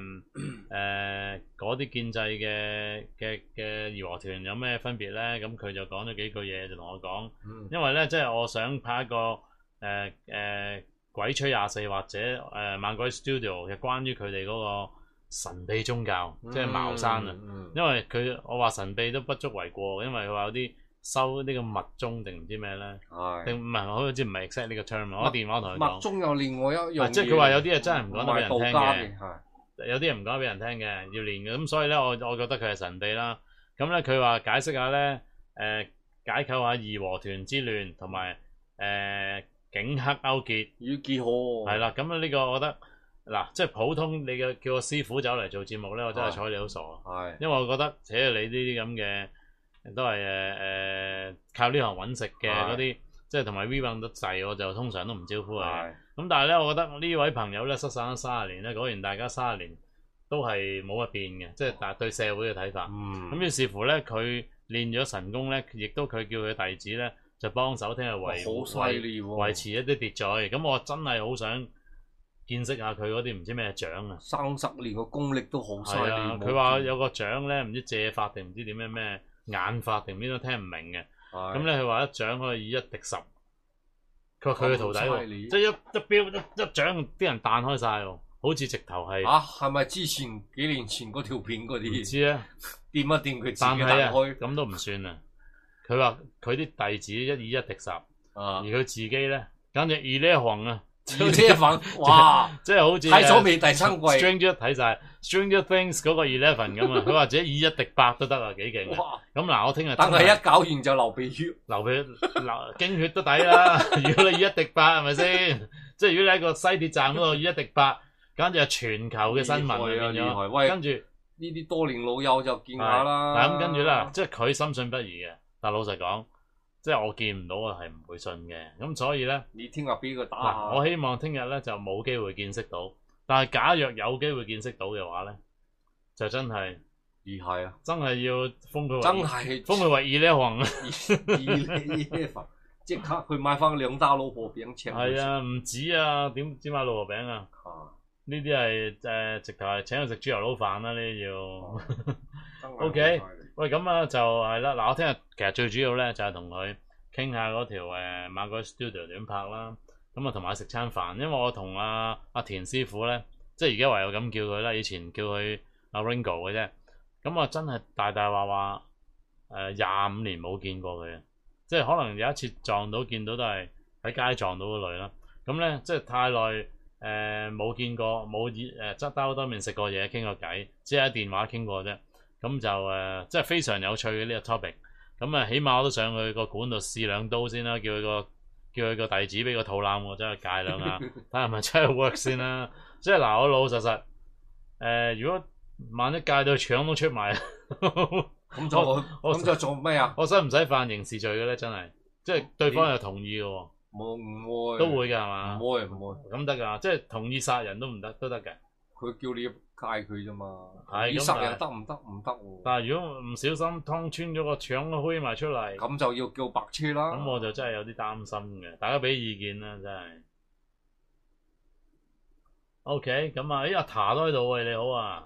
嗰啲建制嘅義和團有咩分別咧？咁佢就講咗幾句嘢就同我講，因為咧即係我想拍一個鬼吹24或者猛鬼 Studio 嘅關於佢哋嗰個神秘宗教，即係茅山啊。因為我話神秘都不足為過，因為佢話有啲。收呢個密宗定唔知咩咧？定唔係？好似唔係 exact 呢個 term。我電話同佢講， 密宗有另外一樣嘢， 即係佢話有啲嘢真係唔講得俾人聽嘅，有啲嘢唔講得俾人聽嘅，要練嘅。咁所以咧，我覺得佢係神秘啦。咁咧，佢話解釋下咧，解構下義和團之亂同埋警黑勾結， 要幾好。 係啦，咁呢個我覺得嗱，即係普通你嘅叫個師傅走嚟做節目咧，我真係睬你好傻。係，因為我覺得扯你呢啲咁嘅。都係靠呢行揾食嘅嗰啲，即係同埋 V 運得滯，我就通常都唔招呼佢。咁但係咧，我覺得呢位朋友咧失散咗30年咧，果然大家30年都係冇乜變嘅，即係對社會嘅睇法。咁於是乎咧，佢練咗神功咧，亦都佢叫佢弟子咧就幫手聽日維持一啲秩序。咁我真係好想見識下佢嗰啲唔知咩獎啊！30 年嘅功力都好犀利。 佢話有個獎咧，唔知借法定唔知點咩。眼法定邊都聽唔明嘅，咁咧佢話一掌可以以1敵10，佢話佢嘅徒弟喎，即係一標一掌啲人彈開晒喎，好似直頭係係咪之前幾年前嗰條片嗰啲？ 唔知啊，掂一掂佢自己彈開，咁都唔算啊。佢話佢啲弟子以1敵10，而佢自己咧簡直2-1啊！ 哇！ 即係好似睇咗未第3季 Stranger 睇晒 Stranger Things 嗰個11咁啊！佢或者以1敵8都得啊，幾勁！咁嗱，我聽日但係一搞完就流鼻血， 經血都抵啦！如果你以1敵8係咪先？即係如果你喺個西鐵站嗰度以1敵8，簡直係全球嘅新聞變咗。跟住呢啲多年老友就見下啦。 咁跟住啦，即係佢深信不疑嘅。但係老實講， 即係我見唔到我係唔會信嘅。咁所以咧， 你聽日俾佢打下。 嗱，我希望聽日咧就冇機會見識到，但係假若有機會見識到嘅話咧，就真係係啊， 真係要封佢為真係封佢為二呢行二即刻去買翻兩打老婆餅請。 係啊，唔止啊，點買老婆餅啊？呢啲係直頭係請佢食豬油撈飯啦，呢啲要。OK， 喂，咁啊就係啦。嗱，我聽日其實最主要咧就係同佢傾下嗰條馬改 studio 點拍啦。咁啊同埋食餐飯，因為我同阿田師傅咧，即係而家唯有咁叫佢啦，以前叫佢阿 Ringo 嘅啫。咁啊真係大話25年冇見過佢，即係可能有一次撞到見到都係喺街撞到嗰類啦。咁咧即係太耐冇見過，冇側兜兜面食過嘢傾過偈，只係喺電話傾過啫。咁就即係非常有趣嘅呢個 topic。咁啊起碼我都上去個館度試兩刀先啦，叫佢個弟子俾個肚腩我真係戒兩下，睇下係咪真係 work 先啦。即係嗱，我老老實實如果萬一戒到腸都出埋， 咁就做咩啊？ 我使唔使犯刑事罪嘅咧？真係，即係對方又同意嘅喎。 唔會， 都會㗎係嘛？ 唔會， 咁得㗎，即係同意殺人都唔得，都得嘅。 佢叫你戒佢啫嘛。 係你殺人得唔得？唔得喎。 但係如果唔小心劏穿咗個腸都虛埋出嚟， 咁就要叫白車啦。 咁我就真係有啲擔心嘅，大家俾意見啦，真係。OK， 咁啊，阿塔都喺度喂，你好啊。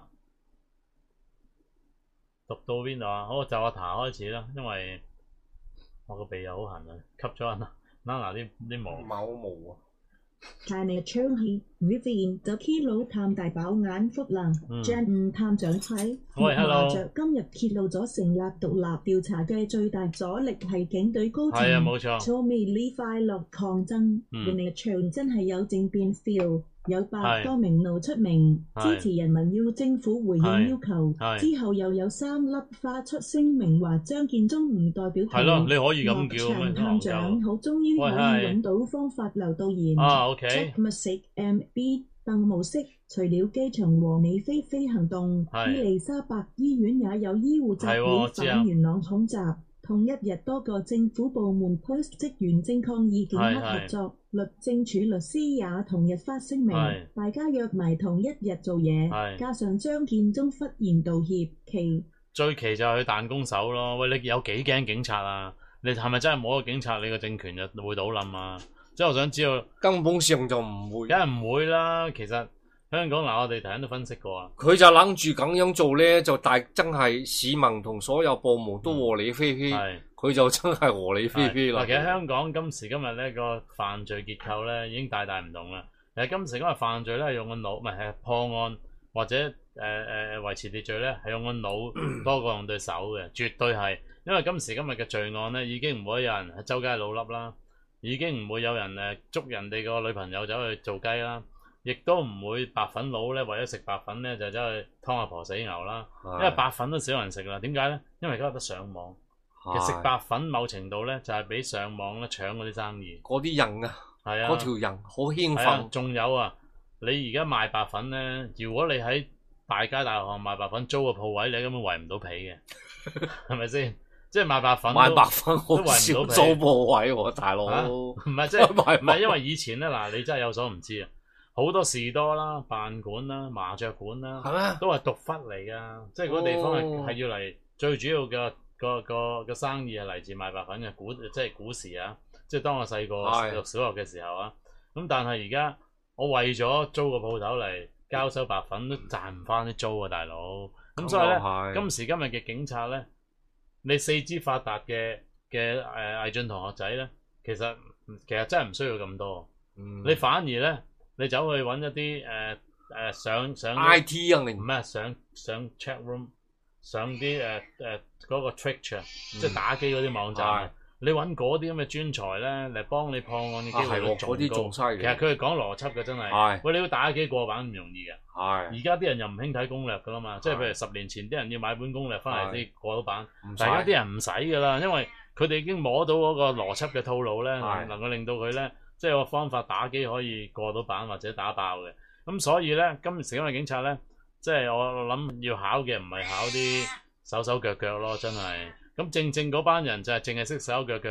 讀到邊度啊？好，就阿塔開始啦，因為我個鼻又好痕啊，吸咗人啊。嗱啲毛啊！ 但係槍氣 Vivian 就 Kilo 探大飽眼福啦 ，Jan 探長睇喂 hello 今日揭露咗成立獨立調查嘅最大阻力係警隊高層， 係啊冇錯 Tommy Lee 快樂抗爭，原來場真係有政變 feel， 有8多名怒出名支持人民要政府回應要求，之後又有3粒發出聲明話張建宗唔代表佢， 係咯，你可以咁叫咩？ 探長好終於可以揾到方法留到言。 OK。 Check MB 鄧模式，除了機場和美飛飛行動，伊利沙伯醫院也有醫護集會反元朗恐襲。同一日，多個政府部門 Post 職員正抗議警黑合作，律政處律師也同日發聲明，大家約埋同一日做嘢。加上張建宗忽然道歉， 最奇就係佢彈弓手咯。喂，你有幾驚警察啊？你係咪真係冇個警察，你個政權就會倒冧啊？即係我想知道， 根本上就唔會， 梗係唔會啦。其實香港嗱，我哋頭先都分析過啊。 佢就諗住咁樣做咧，就真係市民同所有部門都和理非非。佢就真係和理非非啦。 其實香港今時今日咧個犯罪結構咧已經大大唔同啦。其實今時今日犯罪咧係用個腦，唔係破案或者維持秩序咧係用個腦多過用對手嘅，絕對係。因為今時今日嘅罪案咧已經唔會有人喺周街老笠啦。已經唔會有人捉人哋個女朋友走去做雞啦，亦都唔會白粉佬咧為咗食白粉咧就走去劏阿婆死牛啦。因為白粉都少人食啦，點解咧？因為而家有得上網，其實食白粉某程度咧就係俾上網咧搶嗰啲生意。 嗰啲人啊，係啊，嗰條人好興奮。仲有啊，你而家賣白粉咧，如果你喺大街大巷賣白粉租個鋪位，你根本圍唔到皮嘅，係咪先？即係賣白粉， 賣白粉好少租鋪位喎，大佬。 唔係即係唔係因為以前咧嗱，你真係有所唔知啊！好多士多啦、飯館啦、麻雀館啦，都係獨忽嚟噶。即係嗰個地方係要嚟最主要嘅個生意係嚟自賣白粉嘅即係古時啊！即係當我細個讀小學嘅時候啊。咁但係而家我為咗租個鋪頭嚟交收白粉都賺唔翻啲租啊，大佬。咁所以咧，今時今日嘅警察咧。你四肢發達嘅毅進同學仔咧，其實真係唔需要咁多。你反而咧，你走去揾一啲上 IT 啊， 唔係上 chat room， 上啲嗰個 Twitch 即係打機嗰啲網站。你揾嗰啲咁嘅專才咧嚟幫你破案嘅機會率仲高。其實佢係講邏輯嘅，真係。喂，你要打機過版唔容易嘅。而家啲人又唔興睇攻略噶啦嘛，即係譬如10年前啲人要買本攻略翻嚟先過到版，但係而家啲人唔使噶啦，因為佢哋已經摸到嗰個邏輯嘅套路咧，能夠令到佢咧即係個方法打機可以過到版或者打爆嘅。咁所以咧，今時今日警察咧，即係我諗要考嘅唔係考啲手手腳腳咯，真係。咁正嗰班人就係淨係識手手腳腳嘅，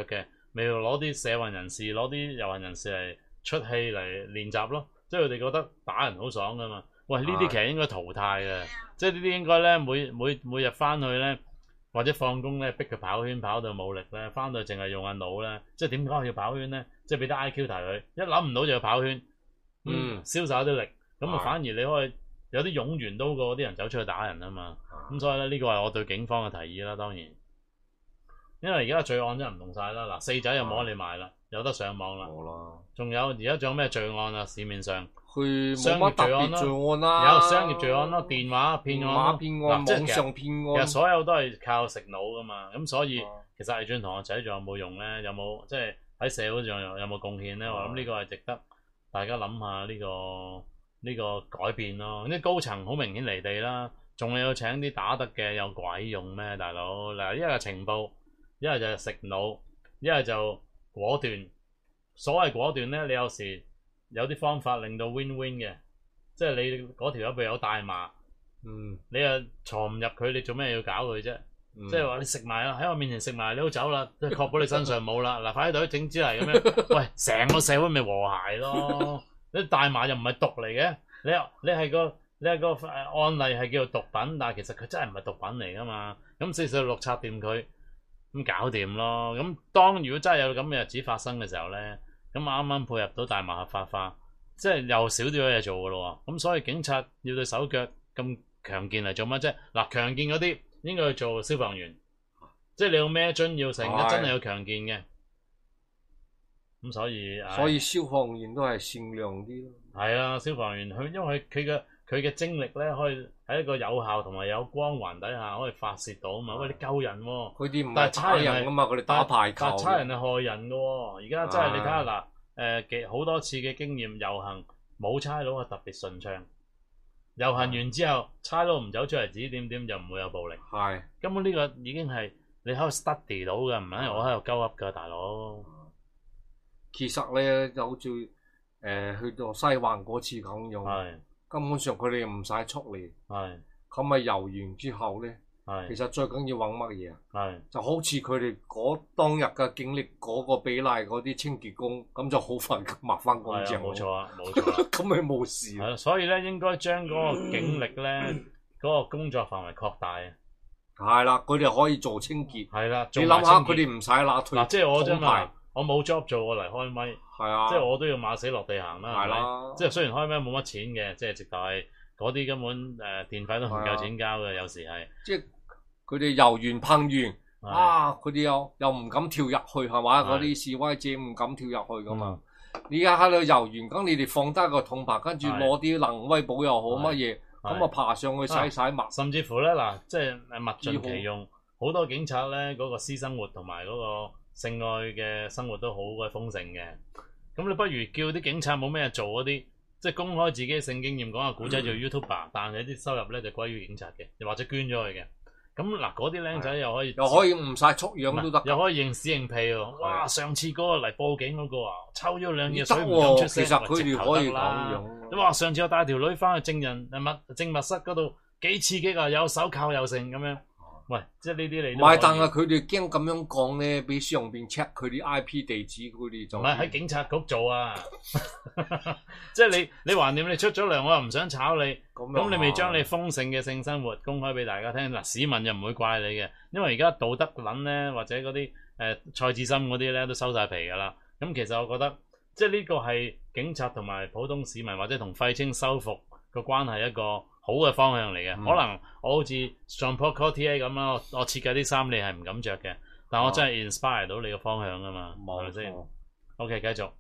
咪要攞啲社運人士、攞啲遊行人士嚟出氣嚟練習咯。即係佢哋覺得打人好爽噶嘛。喂，呢啲其實應該淘汰嘅，即係呢啲應該咧每日翻去咧，或者放工咧逼佢跑圈跑到冇力咧，翻到淨係用下腦咧。即係點解要跑圈咧？即係俾啲 IQ 題佢，一諗唔到就要跑圈，消曬啲力，咁啊反而你可以有啲勇員都過啲人走出去打人啊嘛。咁所以咧呢個係我對警方嘅提議啦，當然。因為而家罪案真係唔同晒啦，嗱四仔又冇得你賣啦，有得上網啦。仲有而家仲有咩罪案啊？市面上商業罪案啦，有商業罪案啦，電話騙案， 網上騙案， 其實所有都係靠食腦噶嘛。咁所以其實魏俊同學仔仲有冇用咧？有冇即係喺社會上有冇貢獻咧？我諗呢個係值得大家諗下呢個改變咯。啲高層好明顯離地啦，仲要請啲打得嘅有鬼用咩？大佬嗱，一係情報。一係就食腦，一係就果斷。所謂果斷咧，你有時有啲方法令到 win-win 嘅，即係你嗰條友譬如有大麻，你又藏唔入佢，你做咩要搞佢啫？即係話你食埋啦，喺我面前食埋，你都走啦，即係確保你身上冇啦。嗱，快啲隊整支嚟咁樣，喂，成個社會咪和諧咯？你大麻又唔係毒嚟嘅，你係個案例係叫做毒品，但係其實佢真係唔係毒品嚟噶嘛？咁446拆掂佢。咁搞掂咯，咁當如果真係有咁嘅日子發生嘅時候咧，咁啱啱配合到大麻合法化，即係又少啲嘢做噶咯喎，咁所以警察要對手腳咁強健嚟做乜啫？嗱，強健嗰啲應該去做消防員，即係你要孭樽要成嘅，真係要強健嘅。咁所以消防員都係善良啲咯。 係啊，消防員因為佢嘅精力咧，可以喺一個有效同埋有光環底下可以發泄到啊嘛。喂，你救人喎， 佢哋唔係差人噶嘛，佢哋打排球。 但差人係害人噶喎。而家真係你睇下嗱，好多次嘅經驗，遊行冇差佬係特別順暢。遊行完之後，差佬唔走出嚟指點點，就唔會有暴力。係根本呢個已經係你喺度 study 到嘅，唔係我喺度鳩噏㗎，大佬。 其實咧，就好似去到西環嗰次咁樣。根本上佢哋唔使出嚟，咁咪遊完之後咧，其實最緊要揾乜嘢啊？就好似佢哋當日嘅警力嗰個比例嗰啲清潔工，咁就好快抹翻乾淨。冇錯啊，冇錯。咁咪冇事。係所以咧應該將嗰個警力咧嗰個工作範圍擴大。 係啦，佢哋可以做清潔。 係啦， 你諗下佢哋唔使拿退。 嗱，即係我啫嘛。我冇 job 做，我嚟開咪， 即係我都要馬死落地行啦，係咪？即係雖然開咪冇乜錢嘅，即係直頭係嗰啲根本電費都唔夠錢交嘅，有時係。即係佢哋遊完噴完，佢哋又唔敢跳入去係嘛？嗰啲示威者唔敢跳入去噶嘛。你而家喺度遊完，咁你哋放低個盾牌，跟住攞啲能威寶又好乜嘢，咁啊爬上去洗墨。 甚至乎咧嗱，即係物盡其用，好多警察咧嗰個私生活同埋嗰個性愛嘅生活都好鬼豐盛嘅，咁你不如叫啲警察冇咩做嗰啲，即係公開自己嘅性經驗，講下古仔做 YouTuber，但係啲收入咧就歸於警察嘅，又或者捐咗去嘅。咁嗱，嗰啲僆仔又可以唔晒畜樣都得， 又可以認屎認屁喎。哇！上次嗰個嚟報警嗰個啊，抽咗兩嘢水唔敢出聲， 其實佢哋可以咁樣。你話上次我帶條女翻去證物室嗰度幾刺激啊，有手銬又成咁樣。喂，即係呢啲你唔係，但係佢哋驚咁樣講咧，俾上邊 check 佢啲 IP 地址，佢哋就唔係喺警察局做啊！即係你橫掂你出咗糧，我又唔想炒你，咁你咪將你豐盛嘅性生活公開俾大家聽嗱，市民又唔會怪你嘅，因為而家道德撚咧或者嗰啲蔡志森嗰啲咧都收晒皮㗎啦。咁其實我覺得即係呢個係警察同埋普通市民或者同廢青修復個關係一個好嘅方向嚟嘅，可能我好似 Jean-Paul Gaultier 咁啦，我設計啲衫你係唔敢着嘅，但我真係 inspire 到你個方向啊嘛，係咪先 ？OK， 繼續。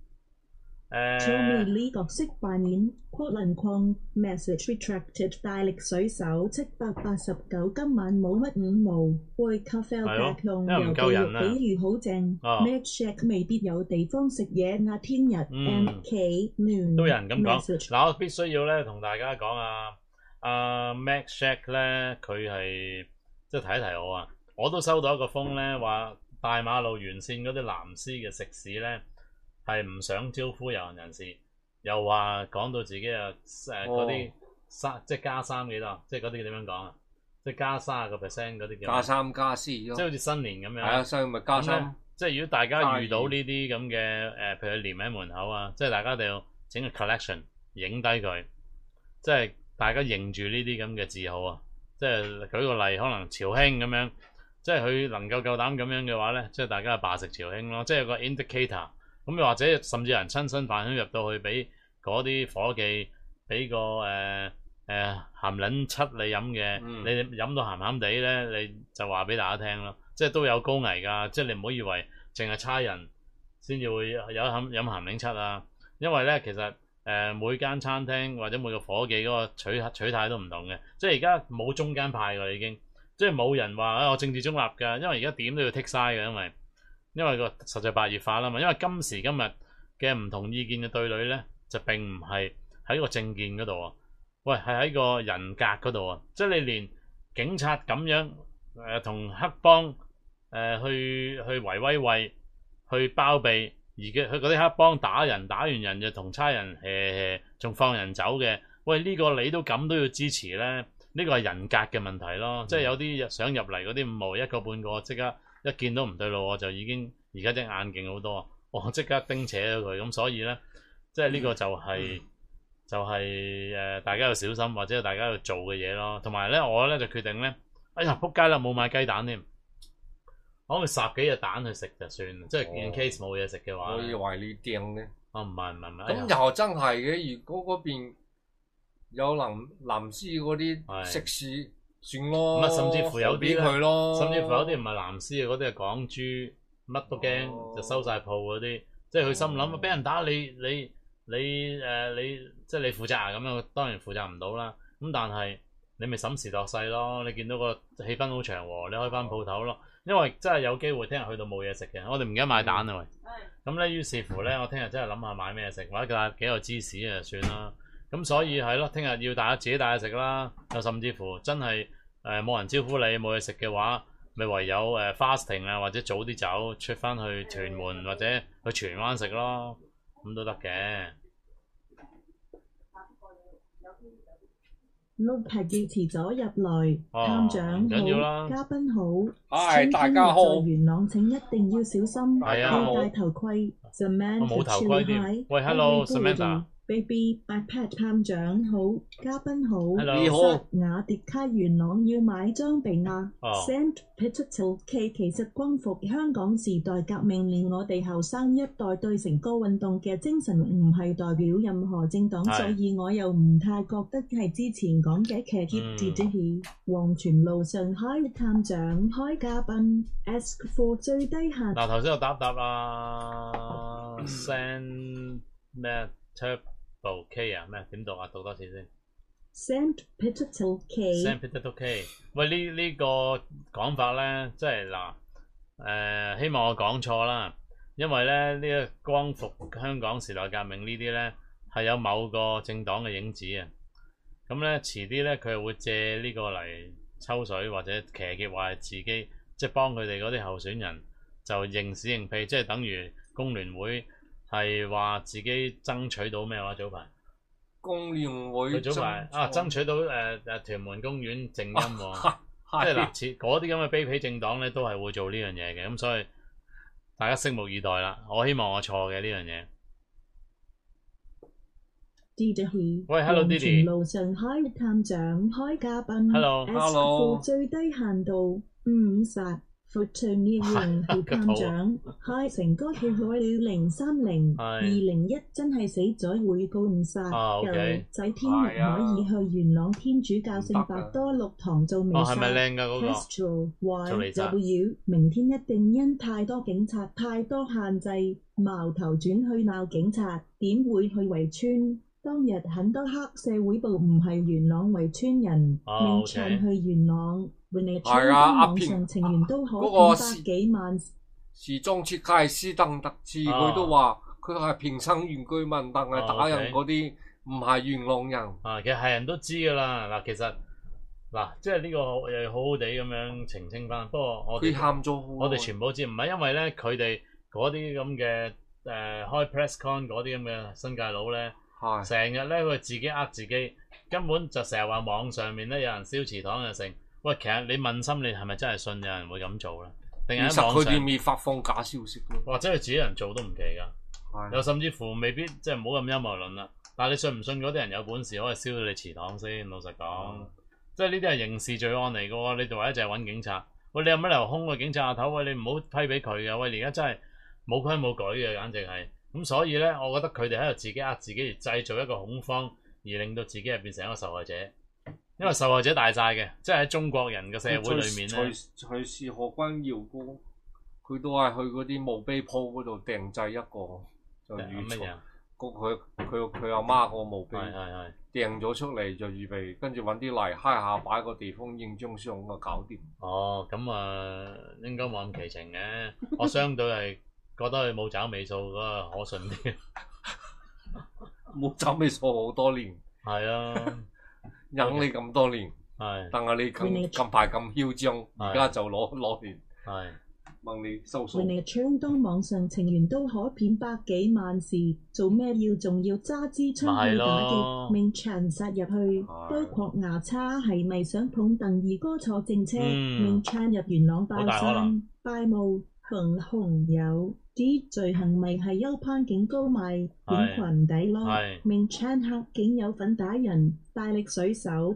Tommy Lee 角色扮演 Quote Unquote Message Retracted 大力水手789，今晚冇乜五毛，會 Cafe Backroom 遊記錄比喻好正 ，Mac Shack 未必有地方食嘢，亞天日 MK Noon 都有人咁講。嗱，我必須要咧同大家講Mac Shack 咧，佢係即係提一提我啊，我都收到一個風咧，話大馬路沿線嗰啲藍絲嘅食肆咧。係唔想招呼遊行人士，又話講到自己啊嗰啲即係加三幾多，即係嗰啲點樣講啊？即係加30%嗰啲叫加 3加4， 即係好似新年咁樣。 係啊，所以咪加3。 即係如果大家遇到呢啲咁嘅譬如黏喺門口啊，即係大家一定要整個 collection 影低佢，即係大家認住呢啲咁嘅字號啊。即係舉個例，可能朝興咁樣，即係佢能夠夠膽咁樣嘅話咧，即係大家係罷食朝興咯。即係有個 indicator。咁又或者甚至有人親身犯險入到去俾嗰啲伙計俾個鹹撚七你飲嘅，你飲到鹹鹹地咧，你就話俾大家聽咯。即係都有高危㗎，即係你唔好以為淨係差人先至會有飲鹹檸七啊。因為咧其實每間餐廳或者每個伙計嗰個取態都唔同嘅，即係而家冇中間派㗎已經，即係冇人話我政治中立㗎，因為而家點都要剔晒嘅，因為個實在白熱化啦嘛。因為今時今日嘅唔同意見嘅對壘咧，就並唔係喺個政見嗰度啊，喂係喺個人格嗰度啊。即係你連警察咁樣同黑幫去圍威喂，去包庇，而佢嗰啲黑幫打人，打完人就同差人仲放人走嘅。喂呢個你都咁都要支持咧？呢個係人格嘅問題咯。即係有啲想入嚟嗰啲五毛一個半個，即刻一見到唔對路，我就已經而家隻眼勁好多，我即刻叮扯咗佢。咁所以咧，即係呢個就係大家要小心，或者大家要做嘅嘢咯。同埋咧，我咧就決定咧，哎呀仆街啦，冇買雞蛋添，我咪烚幾隻蛋去食就算，即係 in case 冇嘢食嘅話。 我以為你掟咧。 唔係。 咁又真係嘅，如果嗰邊有藍絲嗰啲食肆，算咯。 甚至乎有啲咧，甚至乎有啲唔係藍絲嘅，嗰啲係港豬，乜都驚就收晒鋪嗰啲。即係佢心諗俾人打你即係你負責啊咁樣，當然負責唔到啦。咁但係你咪審時度勢咯。你見到個氣氛好祥和，你開翻鋪頭咯。因為真係有機會聽日去到冇嘢食嘅，我哋唔記得買蛋啊喂。咁咧於是乎咧，我聽日真係諗下買咩食，或者帶幾個芝士啊算啦。咁所以係咯，聽日要大家自己帶嘢食啦。又甚至乎真係冇人招呼你冇嘢食嘅話，咪唯有fasting 啊，或者早啲走出翻去屯門或者去荃灣食咯，咁都得嘅。 碌係叫遲咗入來，探長好，嘉賓好， 係大家好。 在元朗請一定要小心，要戴頭盔。 我冇頭盔添。喂 ，Hello Samantha。Baby iPad 探長好，嘉賓好， 你好。 雅迪卡元朗要買裝備啊。Saint Peter K 其實光復香港時代革命令我哋後生一代對成個運動嘅精神唔係代表任何政黨，所以我又唔太覺得係之前講嘅騎劫自己。黃泉路上開探長開嘉賓 ask for 最低限。 嗱頭先我答啦 ，Saint 咩 K 啊咩？點讀啊？讀多次先。 Saint Peter K。Saint Peter K。喂，呢個講法咧，即係嗱，希望我講錯啦。因為咧呢個光復香港時代革命呢啲咧係有某個政黨嘅影子啊。咁咧遲啲咧佢係會借呢個嚟抽水或者騎劫，話係自己即係幫佢哋嗰啲候選人就認屎認屁，即係等於工聯會。係話自己爭取到咩話？早排工聯會早排爭取到屯門公園靜音喎，即係嗱似嗰啲咁嘅卑鄙政黨咧，都係會做呢樣嘢嘅。咁所以大家拭目以待啦。我希望我錯嘅呢樣嘢。喂 ，Hello Didi。 路上開探長開嘉賓 ，Hello。 最低限度50。Fraternity 用探長開成歌跳咗030-201真係死咗會告誤殺。 Okay。 仔天日可以去元朗天主教聖伯多祿堂做彌撒。 係咪靚㗎嗰個 ？Castro YW 明天一定因太多警察太多限制，矛頭轉去鬧警察，點會去圍村？當日很多黑社會部唔係元朗圍村人，命唱去元朗。係啊，阿片情緣都好嗰個 100幾萬時裝設計師鄧特智，佢都話佢係平生原居民，但係打人嗰啲唔係元朗人。 其實係人都知噶啦。嗱，其實嗱，即係呢個又要好好地咁樣澄清翻。不過我哋全部知，唔係因為咧佢哋嗰啲咁嘅開 press con 嗰啲咁嘅新界佬咧，成日咧佢自己呃自己，根本就成日話網上面咧有人燒祠堂嘅成。喂，其實你問心，你係咪真係信有人會咁做咧？ 定係其實佢喺網上哋未發放假消息咯。 或者佢自己人做都唔奇㗎。 係又甚至乎未必即係唔好咁陰謀論啦。但係你信唔信嗰啲人有本事可以燒到你祠堂先？老實講，即係呢啲係刑事罪案嚟嘅喎。你哋或者就係揾警察。喂，你有乜理由兇個警察頭？喂，你唔好批俾佢嘅。喂，你而家真係冇規冇矩嘅，簡直係。咁所以咧，我覺得佢哋喺度自己呃自己，而製造一個恐慌，而令到自己係變成一個受害者。因為受害者大晒嘅，即係喺中國人嘅社會裏面咧。 隨時何君堯哥，佢都係去嗰啲墓碑鋪嗰度訂製一個，就預乜嘢？ 佢阿媽個墓碑係訂咗出嚟就預備，跟住揾啲泥揩下擺個地方影張相咁就搞掂。 哦，咁啊，應該冇咁奇情嘅。我相對係覺得佢冇找尾數嗰個可信啲。 冇找尾數好多年， 係啊， 忍你咁多年， 係， 但係你近排咁囂張，而家就攞嚟係問你收數。 為你嘅槍當網上情緣都可騙百幾萬時，做咩仲要揸支槍去打擊？命長殺入去，包括牙叉係咪想捧鄧二哥坐正車？命長入元朗爆山拜墓行紅友啲罪行咪係休攀警高賣點裙底咯？命長黑警有份打人，大力水手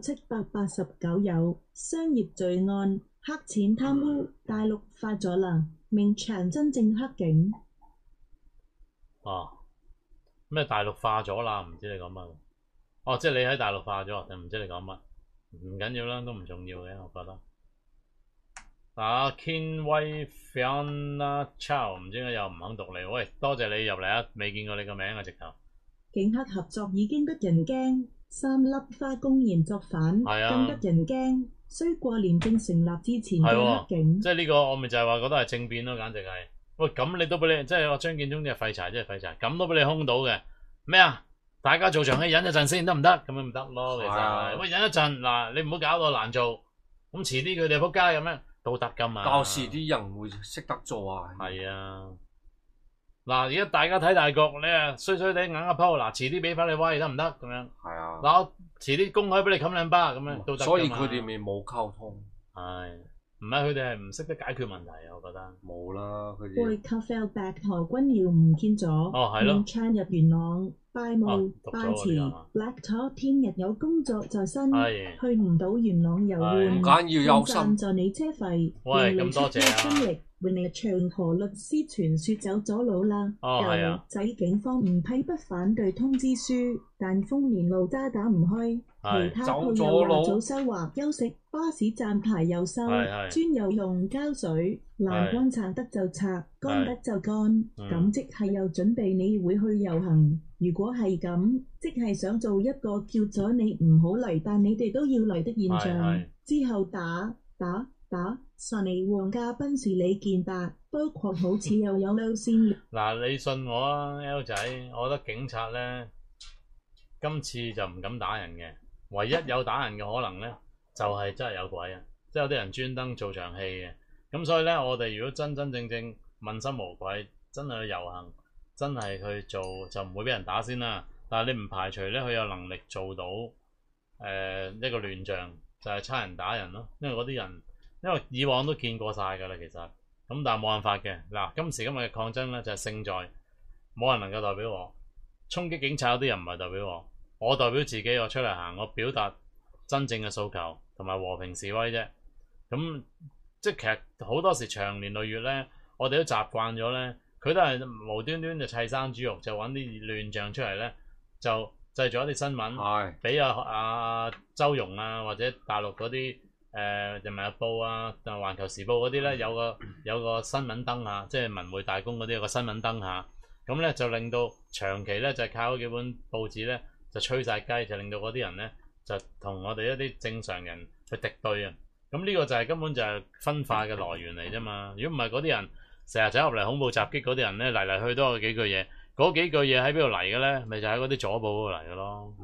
789有商業罪案。黑錢貪污，大陸發咗啦！明長真正黑警。 哦，咩大陸化咗啦？唔知你講乜？哦，即係你喺大陸化咗，定唔知你講乜？唔緊要啦，都唔重要嘅，我覺得。Ken Wei Fiona Chow 唔知點解又唔肯讀你？喂，多謝你入嚟啊！未見過你個名啊，直頭。 警黑合作已經得人驚，3粒花公然作反，更得人驚。需過廉政成立之前嘅黑警， 即係呢個我咪就係話覺得係政變咯，簡直係。喂，咁你都俾你，即係話張建宗即係廢柴，即係廢柴，咁都俾你兇到嘅咩啊？大家做場戲忍一陣先得唔得？咁樣唔得咯，其實。喂，忍一陣嗱，你唔好搞到難做，咁遲啲佢哋仆街咁樣都得㗎嘛。 到時啲人會識得做啊。 係啊。嗱，而家大家睇大局，你啊衰衰地硬一鋪，嗱遲啲俾翻你威得唔得咁樣？ 係啊。 嗱，我遲啲公開俾你冚兩巴咁樣都得。 所以佢哋咪冇溝通。 係，唔係佢哋係唔識得解決問題啊？我覺得。 冇啦，佢哋。 喂 ，Cafe Back 何君堯唔見咗。 哦，係咯。 唱入元朗拜墓拜祠 ，Black Top 聽日有工作在身，去唔到元朗遊玩。 唔緊要有心。 贊助你車費。 喂，咁多謝啊！ 榮利長河律師傳說走咗佬啦，舊仔警方唔批不反對通知書，但豐年路渣打唔開，其他鋪又話早收或休息，巴士站牌又收，專有用膠水，欄杆拆得就拆，乾得就乾，咁即係又準備你會去遊行。如果係咁，即係想做一個叫咗你唔好嚟，但你哋都要嚟的現象，之後打。順利皇家賓士李健達，包括好似又有路線。 嗱，你信我啊 ，L 仔，我覺得警察咧今次就唔敢打人嘅，唯一有打人嘅可能咧，就係真係有鬼啊！即係有啲人專登做場戲嘅。咁所以咧，我哋如果真真正正問心無愧，真係去遊行，真係去做，就唔會俾人打先啦。但係你唔排除咧，佢有能力做到一個亂象，就係差人打人咯。因為嗰啲人。因為以往都見過晒㗎啦，其實咁，但係冇辦法嘅。嗱，今時今日嘅抗爭咧，就係勝在冇人能夠代表我衝擊警察，有啲人唔係代表我，我代表自己，我出嚟行，我表達真正嘅訴求同埋和平示威啫。咁即係其實好多時長年累月咧，我哋都習慣咗咧，佢都係無端端就砌生豬肉，就揾啲亂象出嚟咧，就製造一啲新聞，俾阿周融啊或者大陸嗰啲。人民日報啊，環球時報嗰啲咧有個新聞登下，即係文匯大公嗰啲有個新聞登下，咁咧就令到長期咧就係靠嗰幾本報紙咧就吹晒雞，就令到嗰啲人咧就同我哋一啲正常人去敵對啊！咁呢個就係根本就係分化嘅來源嚟啫嘛。如果唔係嗰啲人成日走入嚟恐怖襲擊嗰啲人咧嚟嚟去都有幾句嘢，嗰幾句嘢喺邊度嚟嘅咧？咪就喺嗰啲左報嗰度嚟嘅咯。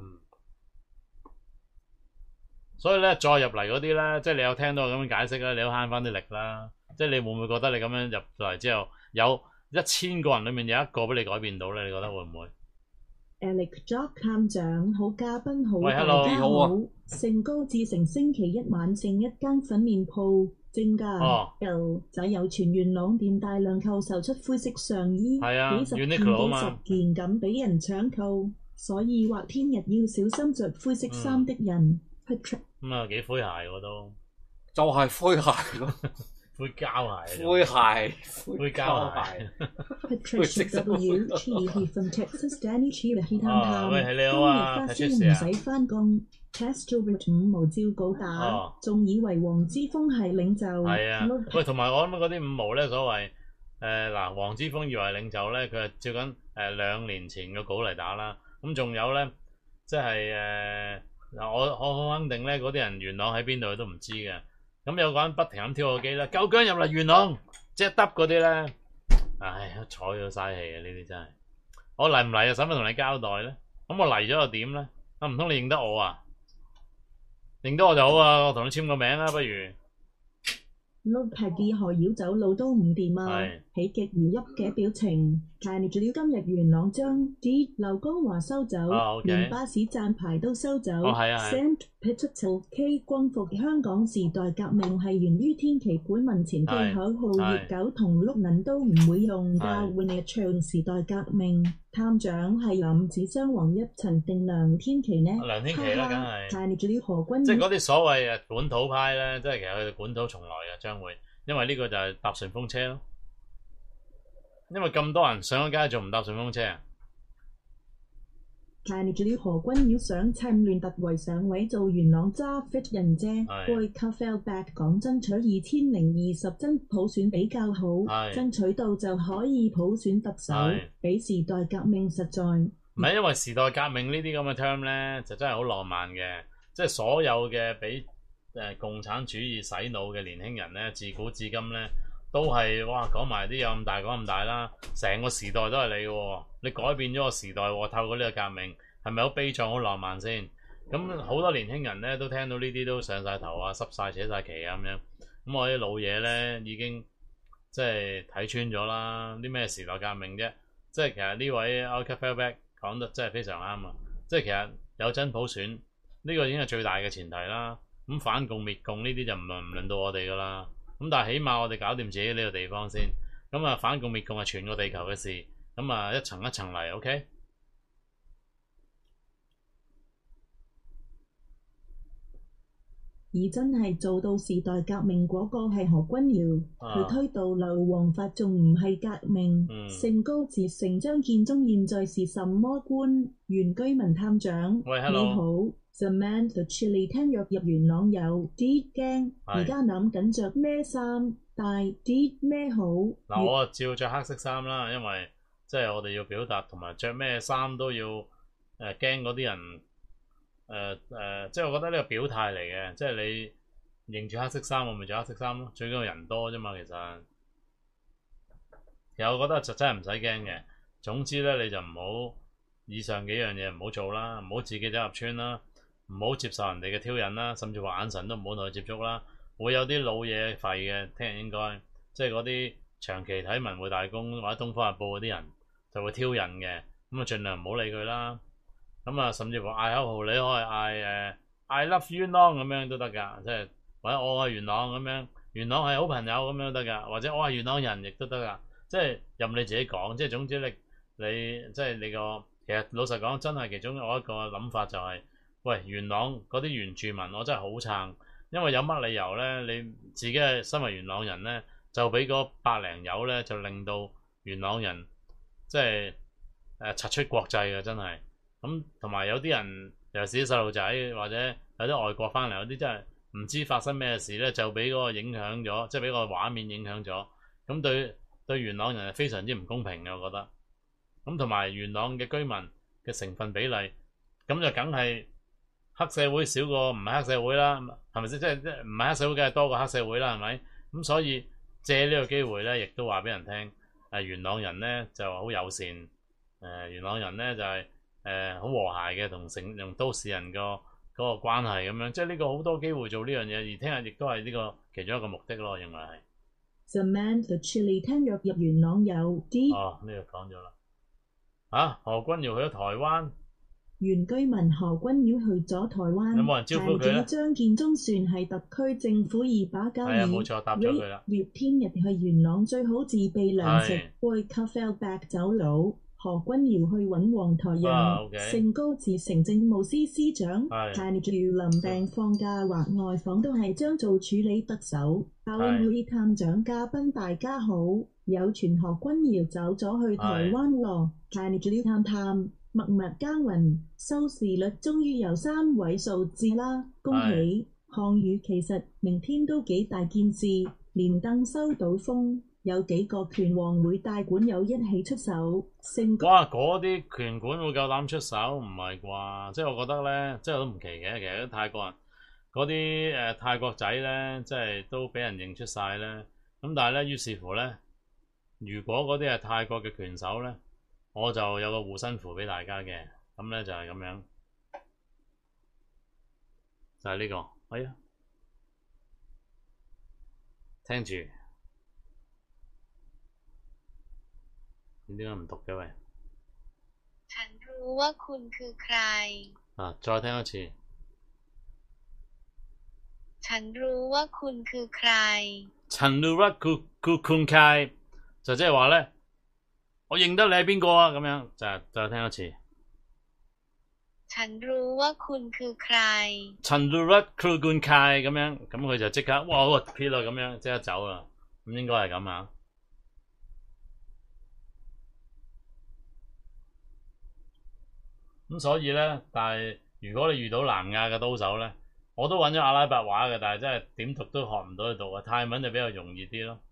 所以咧，再入嚟嗰啲咧，即係你有聽到我咁樣解釋咧，你都慳翻啲力啦。即係你會唔會覺得你咁樣入嚟之後，有1000個人裡面有一個俾你改變到咧？你覺得會唔會 ？Alex Jock 探長好，嘉賓好， 喂，hello， 大家好。盛高志成星期一晚剩一間粉麵鋪， 正價就有傳元朗店大量購售出灰色上衣，幾十件咁俾人搶購，所以話聽日要小心着灰色衫的人。 咁啊幾灰鞋喎都， 就係灰鞋咯。 灰膠鞋， 灰鞋， 灰膠鞋。 Patricia W. Cheehy from Texas Danny Cheehy 探探， 喂，你好啊， 今日發燒唔使返工 ，Castrovich 5毛照稿打，仲以為黃之鋒係領袖。 係啊，喂，同埋我諗嗰啲5毛咧，所謂嗱，黃之鋒以為領袖咧，佢係照緊2年前嘅稿嚟打啦。咁仲有咧，即係嗱，我好肯定咧，嗰啲人元朗喺邊度都唔知嘅。咁有個人不停咁挑個機啦，夠姜入嚟元朗，即係得嗰啲咧，唉，睬咗嘥氣啊！呢啲真係，我嚟唔嚟啊？使乜同你交代咧？咁我嚟咗又點咧？唔通你認得我啊？認得我就好啊，我同你簽個名啊，不如。 碌劈啲何妖走路都唔掂啊！喜極而泣嘅表情，但係仲要今日元朗將啲劉江華收走，連巴士站牌都收走。Saint Peter K 光復香港時代革命係源於天琪本民前嘅口號，熱狗同碌撚都唔會用㗎，換嚟唱時代革命。探長係林子雙黃一陳定梁天琪呢？ 梁天琪啦，梗係。 但係仲要何君， 即係嗰啲所謂本土派咧，即係其實佢哋本土重來嘅將會，因為呢個就係搭順風車咯。因為咁多人上咗街，仲唔搭順風車啊？ 但係仲要何君要想趁亂突圍上位做元朗揸 fit 人啫。貝卡 fell back 講爭取2020真普選比較好，爭取到就可以普選特首，比時代革命實在。 唔係因為時代革命呢啲咁嘅 term 咧，就真係好浪漫嘅，即係所有嘅俾共產主義洗腦嘅年輕人咧，自古至今咧都係哇講埋啲有咁大講咁大啦，成個時代都係你嘅，你改變咗個時代喎，透過呢個革命係咪好悲壯好浪漫先？咁好多年輕人咧都聽到呢啲都上晒頭啊，濕晒扯晒旗啊咁樣。咁我啲老嘢咧已經即係睇穿咗啦，啲咩時代革命啫？即係其實呢位 Alka Fairback 講得真係非常啱啊！即係其實有真普選呢個已經係最大嘅前提啦。咁反共滅共呢啲就唔輪到我哋噶啦。咁但係起碼我哋搞掂自己呢個地方先。咁啊反共滅共係全個地球嘅事。咁啊一層一層嚟 ，OK？ 而真係做到時代革命嗰個係何君堯，佢推導流黃法仲唔係革命。聖高自成張建宗現在是什麼官？原居民探長，你好 The Man The Chili 聽約入元朗有啲驚，而家諗緊着咩衫，戴啲咩好？ 嗱，我照着黑色衫啦，因為即係我哋要表達，同埋着咩衫都要驚嗰啲人。即係我覺得呢個表態嚟嘅，即係你認住黑色衫，我咪着黑色衫咯。最緊要人多啫嘛，其實我覺得就真係唔使驚嘅。總之咧，你就唔好以上幾樣嘢唔好做啦，唔好自己走入村啦，唔好接受人哋嘅挑釁啦，甚至話眼神都唔好同佢接觸啦。會有啲老嘢廢嘅，聽日應該即係嗰啲長期睇文匯大公或者東方日報嗰啲人就會挑釁嘅，咁啊盡量唔好理佢啦。咁啊，甚至乎嗌口號，你可以嗌I love you Long 咁樣都得㗎，即係或者我係元朗咁樣，元朗係好朋友咁樣都得㗎，或者我係元朗人亦都得㗎，即係任你自己講，即係總之你即係你個其實老實講，真係其中我一個諗法就係，喂元朗嗰啲原住民，我真係好撐，因為有乜理由咧？你自己係身為元朗人咧，就俾嗰100零友咧，就令到元朗人即係擦出國際嘅真係。咁同埋有啲人尤其是啲細路仔或者有啲外國翻嚟，有啲真係唔知發生咩事咧，就俾嗰個影響咗，即係俾個畫面影響咗。咁對元朗人係非常之唔公平嘅，我覺得。咁同埋元朗嘅居民嘅成分比例，咁就梗係黑社會少過唔係黑社會啦，係咪先？即係唔係黑社會梗係多過黑社會啦，係咪？咁所以借呢個機會咧，亦都話俾人聽，元朗人咧就好友善，元朗人咧就係好和諧嘅，同都市人嗰個關係咁樣，即係呢個好多機會做呢樣嘢，而聽日亦都係呢個其中一個目的咯，我認為係。 Samantha Chili 聽約入元朗有啲呢個講咗啦。何君堯去咗台灣， 原居民何君堯去咗台灣， 有冇人招呼佢咧？ 但張建宗算係特區政府二把交椅。 冇錯，答咗佢啦。 月天日去元朗最好自備糧食，背 Carvelback 走佬。何君堯去揾黃台人，盛高自成政務司司長，但係要臨病放假或外訪都係將做處理特首。Howard 探長嘉賓大家好，有傳何君堯走咗去台灣咯，但係要探默默耕耘，收視率終於由3位數字啦，恭喜！項羽其實明天都幾大件事，連登收到風。有幾個拳王會帶管友一起出手， 哇！嗰啲拳館會夠膽出手，唔係啩？即係我覺得咧，即係都唔奇嘅。其實啲泰國人嗰啲泰國仔咧，即係都俾人認出晒咧。咁但係咧，於是乎咧，如果嗰啲係泰國嘅拳手咧，我就有個護身符俾大家嘅。咁咧就係咁樣，就係呢個。哎呀，聽住。點解唔讀嘅喂？ ฉันรู้ว่าคุณคือใคร再聽一次。 ฉันรู้ว่าคุณคือใครฉันรู้ว่าคุณใคร就即係話咧，我認得你係邊個啊？咁樣就再聽一次。 ฉันรู้ว่าคุณคือใครฉันรู้ว่าคุณใคร咁樣，咁佢就即刻哇好撇啦咁樣，即刻走啦。咁應該係咁啊。咁所以咧，但係如果你遇到南亞嘅刀手咧，我都揾咗阿拉伯話嘅，但係真係點讀都學唔到佢讀啊。泰文就比較容易啲咯。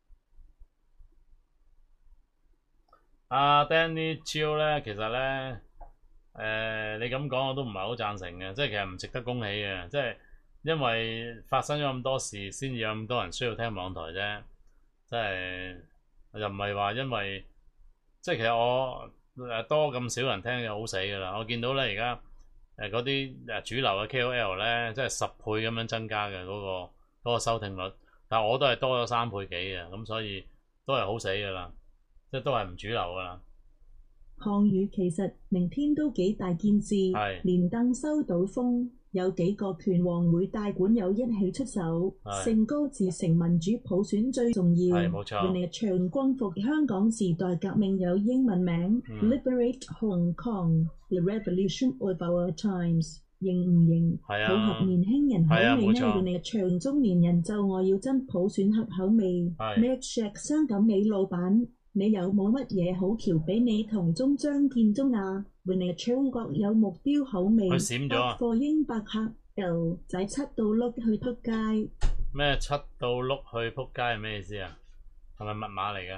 阿 Danny Chiu 咧，其實咧，你咁講我都唔係好贊成嘅，即係其實唔值得恭喜嘅，即係因為發生咗咁多事，先至有咁多人需要聽網台啫，即係又唔係話因為，即係其實我。多咁少人聽就好死㗎啦！我見到咧而家嗰啲主流嘅 KOL 咧，即係10倍咁樣增加嘅嗰個收聽率，但係我都係多咗3倍幾嘅，咁所以都係好死㗎啦，即係都係唔主流㗎啦。 項羽其實明天都幾大件事，連登收到風。有幾個拳王會帶管友一起出手，盛高自成民主普選最重要。 冇錯。 人哋長光復香港時代革命有英文名，Liberate Hong Kong，The Revolution of Our Times。認唔認？符合年輕人口味呢？人哋長中年人就愛要真普選合口味。Mac Shack 傷感李老闆，你有冇乜嘢好橋俾你同中張建宗啊？原來唱國有目標口味， 佢閃咗啊！ 貨英百客 L 仔七到碌去撲街咩？七到碌去撲街係咩意思啊？係咪密碼嚟㗎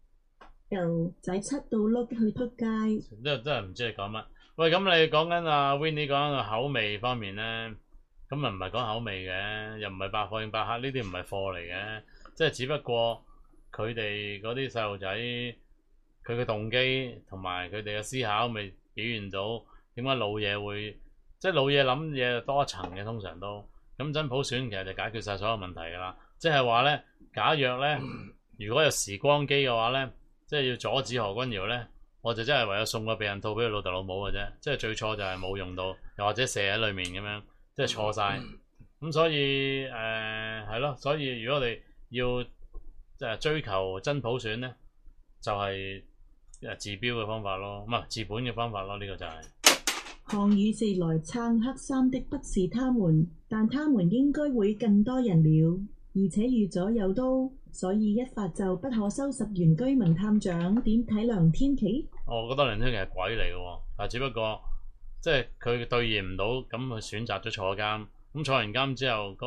？L 仔七到碌去撲街， 真係唔知你講乜。喂，咁你講緊阿 Winnie 講緊個口味方面咧，咁啊唔係講口味嘅，又唔係百貨應百客，呢啲唔係貨嚟嘅，即係只不過佢哋嗰啲細路仔佢嘅動機同埋佢哋嘅思考未表現到點解老嘢會，即係老嘢諗嘢多一層嘅，通常都咁真普選其實就解決晒所有問題㗎啦。即係話咧，假若咧，如果有時光機嘅話咧，即係要阻止何君堯咧，我就真係唯有送個避孕套俾佢老豆老母嘅啫。即係最初就係冇用到，又或者射喺裡面咁樣，即係錯晒。咁所以係咯，所以如果我哋要追求真普選咧，就係治標嘅方法咯，唔係治本嘅方法咯，呢個就係。 項羽是來撐黑衫的，不是他們，但他們應該會更多人了，而且預咗有刀，所以一發就不可收拾。原居民探長點睇梁天琦？ 我覺得梁天琦係鬼嚟嘅喎，但只不過即係佢兌現唔到，咁佢選擇咗坐監。咁坐完監之後，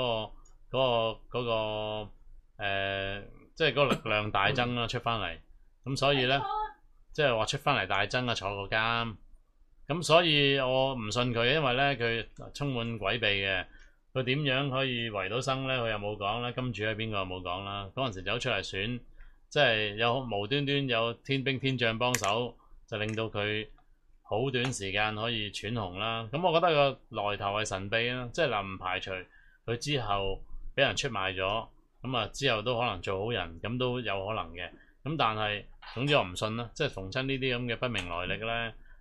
即係嗰個力量大增啦，出翻嚟。咁所以咧，即係話出翻嚟大增啊，坐過監。咁所以我唔信佢，因為咧佢充滿詭秘嘅。佢點樣可以維到生咧？佢又冇講啦。金主係邊個又冇講啦。嗰陣時走出嚟選，即係有無端端有天兵天將幫手，就令到佢好短時間可以喘紅啦。咁我覺得個來頭係神秘啦，即係唔排除佢之後俾人出賣咗，咁啊之後都可能做好人，咁都有可能嘅。咁但係總之我唔信啦，即係逢親呢啲咁嘅不明來歷咧，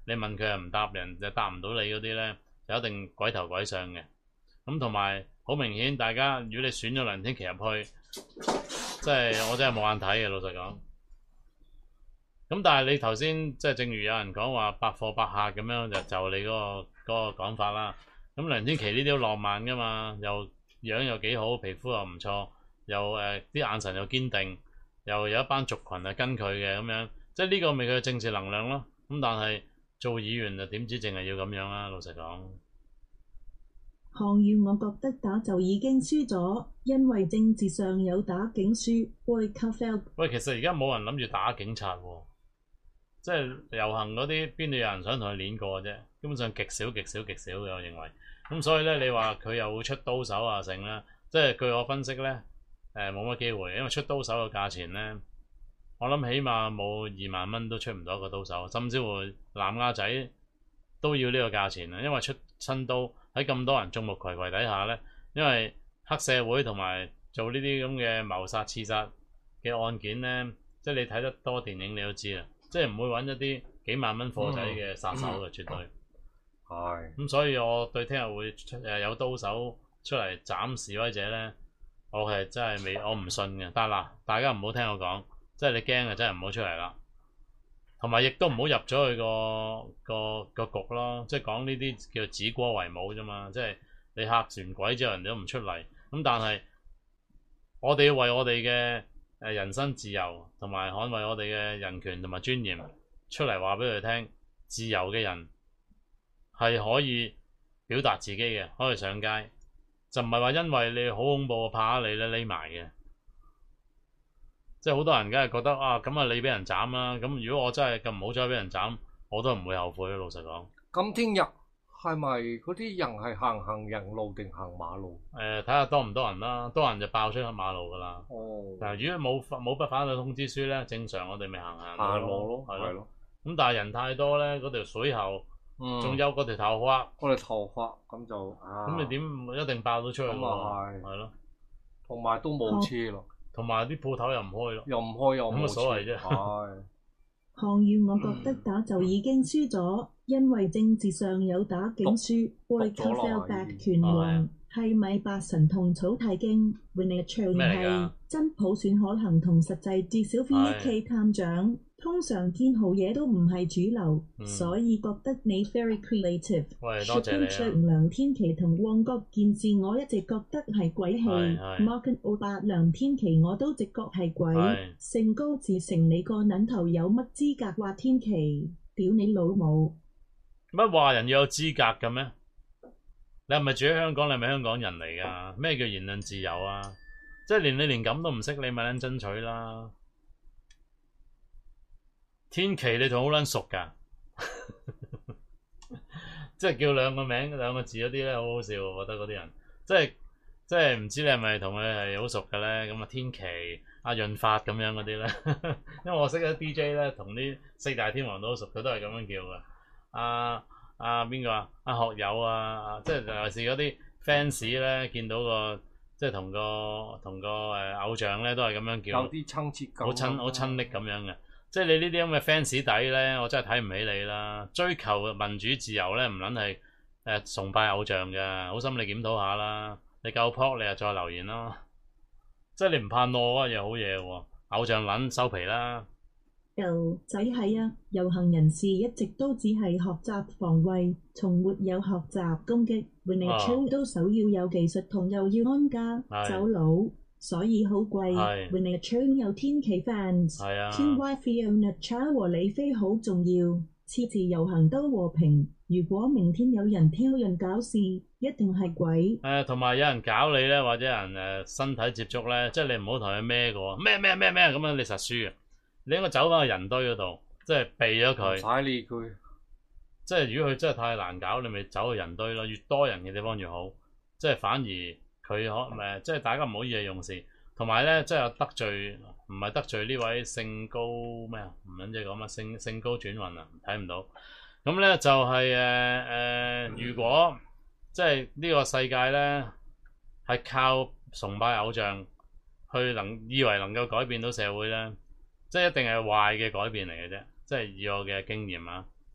你問佢又唔答人，就答唔到你嗰啲咧，就一定鬼頭鬼相嘅。咁同埋好明顯，大家如果你選咗梁天琦入去，即係我真係冇眼睇嘅，老實講。咁但係你頭先即係正如有人講話百貨百客咁樣，就你嗰個講法啦。咁梁天琦呢啲都浪漫噶嘛，又樣又幾好，皮膚又唔錯，又啲眼神又堅定，又有一班族群係跟佢嘅咁樣，即係呢個咪佢嘅政治能量咯。咁但係做議員就點知淨係要咁樣啊？老實講， 項羽我覺得打就已經輸咗，因為政治上有打警輸。喂， 其實而家冇人諗住打警察喎，即係遊行嗰啲邊度有人想同佢練過啫？基本上極少極少極少嘅，我認為。咁所以咧，你話佢又會出刀手啊成啦，即係據我分析咧，冇乜機會，因為出刀手嘅價錢咧，我諗起碼冇2萬蚊都出唔到一個刀手，甚至乎南亞仔都要呢個價錢啊，因為出親刀喺咁多人眾目睽睽底下咧，因為黑社會同埋做呢啲咁嘅謀殺刺殺嘅案件咧，即係你睇得多電影你都知啦，即係唔會揾一啲幾萬蚊貨仔嘅殺手嘅，絕對係。咁所以我對聽日會有刀手出嚟斬示威者咧，我係真係我唔信嘅。但係嗱，大家唔好聽我講，即係你驚嘅真係唔好出嚟啦。同埋亦都唔好入咗去個局咯，即係講呢啲叫做指戈為武啫嘛，即係你嚇船鬼之後人哋都唔出嚟，咁但係我哋要為我哋嘅人身自由同埋捍衛我哋嘅人權同埋尊嚴出嚟話俾佢聽，自由嘅人係可以表達自己嘅，可以上街，就唔係話因為你好恐怖怕你咧匿埋嘅。即係好多人梗係覺得啊，咁啊你俾人斬啦，咁如果我真係咁唔好彩俾人斬，我都唔會後悔。老實講， 咁聽日係咪嗰啲人係行人路定行馬路？ 睇下多唔多人啦，多人就爆出馬路噶啦。但係如果冇不反對通知書咧，正常我哋咪行路咯，係咯。咁但係人太多咧，嗰條水喉仲有嗰條頭髮， 嗰條頭髮咁就咁你點一定爆到出去喎？係咯， 同埋都冇車咯。 同埋啲鋪頭又唔開咯， 又唔開又冇所謂啫。 項羽我覺得打就已經輸咗，因為政治上有打警輸。喂 ，Back 拳王係咪八神同草太經？永利長係真普選可行同實際，至少 VK 探長。通常見好嘢都唔係主流，所以覺得你 very creative。 喂，多謝你。 梁天琦同旺角件事，我一直覺得係鬼戲。Martin 奧巴梁天琦我都直覺係鬼。姓高自成你個撚頭有乜資格話天琦？屌你老母！ 乜話人要有資格嘅咩？你係咪住喺香港？你係咪香港人嚟㗎？咩叫言論自由啊？即係你連咁都唔識，你咪撚爭取啦！天琦你同好撚熟㗎，即係叫兩個名兩個字嗰啲咧，好好笑，我覺得嗰啲人即係唔知你係咪同佢係好熟嘅咧？咁啊天琦、阿潤發咁樣嗰啲咧，因為我識咗 DJ 咧，同啲四大天王都好熟，佢都係咁樣叫嘅。邊個啊？阿學友啊，即係尤其是嗰啲 fans 咧，見到個即係同個偶像咧，都係咁樣叫， 有啲親切感， 好親昵咁樣嘅。即係你呢啲咁嘅 fans 底咧，我真係睇唔起你啦！追求民主自由咧，唔撚係崇拜偶像嘅，好心你檢討下啦。你夠撲，你就再留言咯。即係你唔怕懦啊，又好嘢喎！偶像撚收皮啦。 仔係啊，遊行人士一直都只係學習防衛，從沒有學習攻擊。永利超都首要有技術同又要安家走佬。所以好貴，永利超有天琦 fans，天 Y Fiona Chow 和李飛好重要。次次遊行都和平，如果明天有人挑釁搞事，一定係鬼。 同埋有人搞你咧，或者人身體接觸咧，即係你唔好同佢孭個咩咁樣，你實輸嘅。你應該走翻去人堆嗰度，即係避咗佢。 唔使理佢。 即係如果佢真係太難搞，你咪走去人堆咯。越多人嘅地方越好，即係反而。佢即係大家唔好意氣用事，同埋咧，即係得罪，唔係得罪呢位姓高咩啊？唔撚即係講乜姓高轉運啊？睇唔到。咁咧就係如果即係呢個世界咧係靠崇拜偶像去以為能夠改變到社會咧，即係一定係壞嘅改變嚟嘅啫。即係以我嘅經驗啊，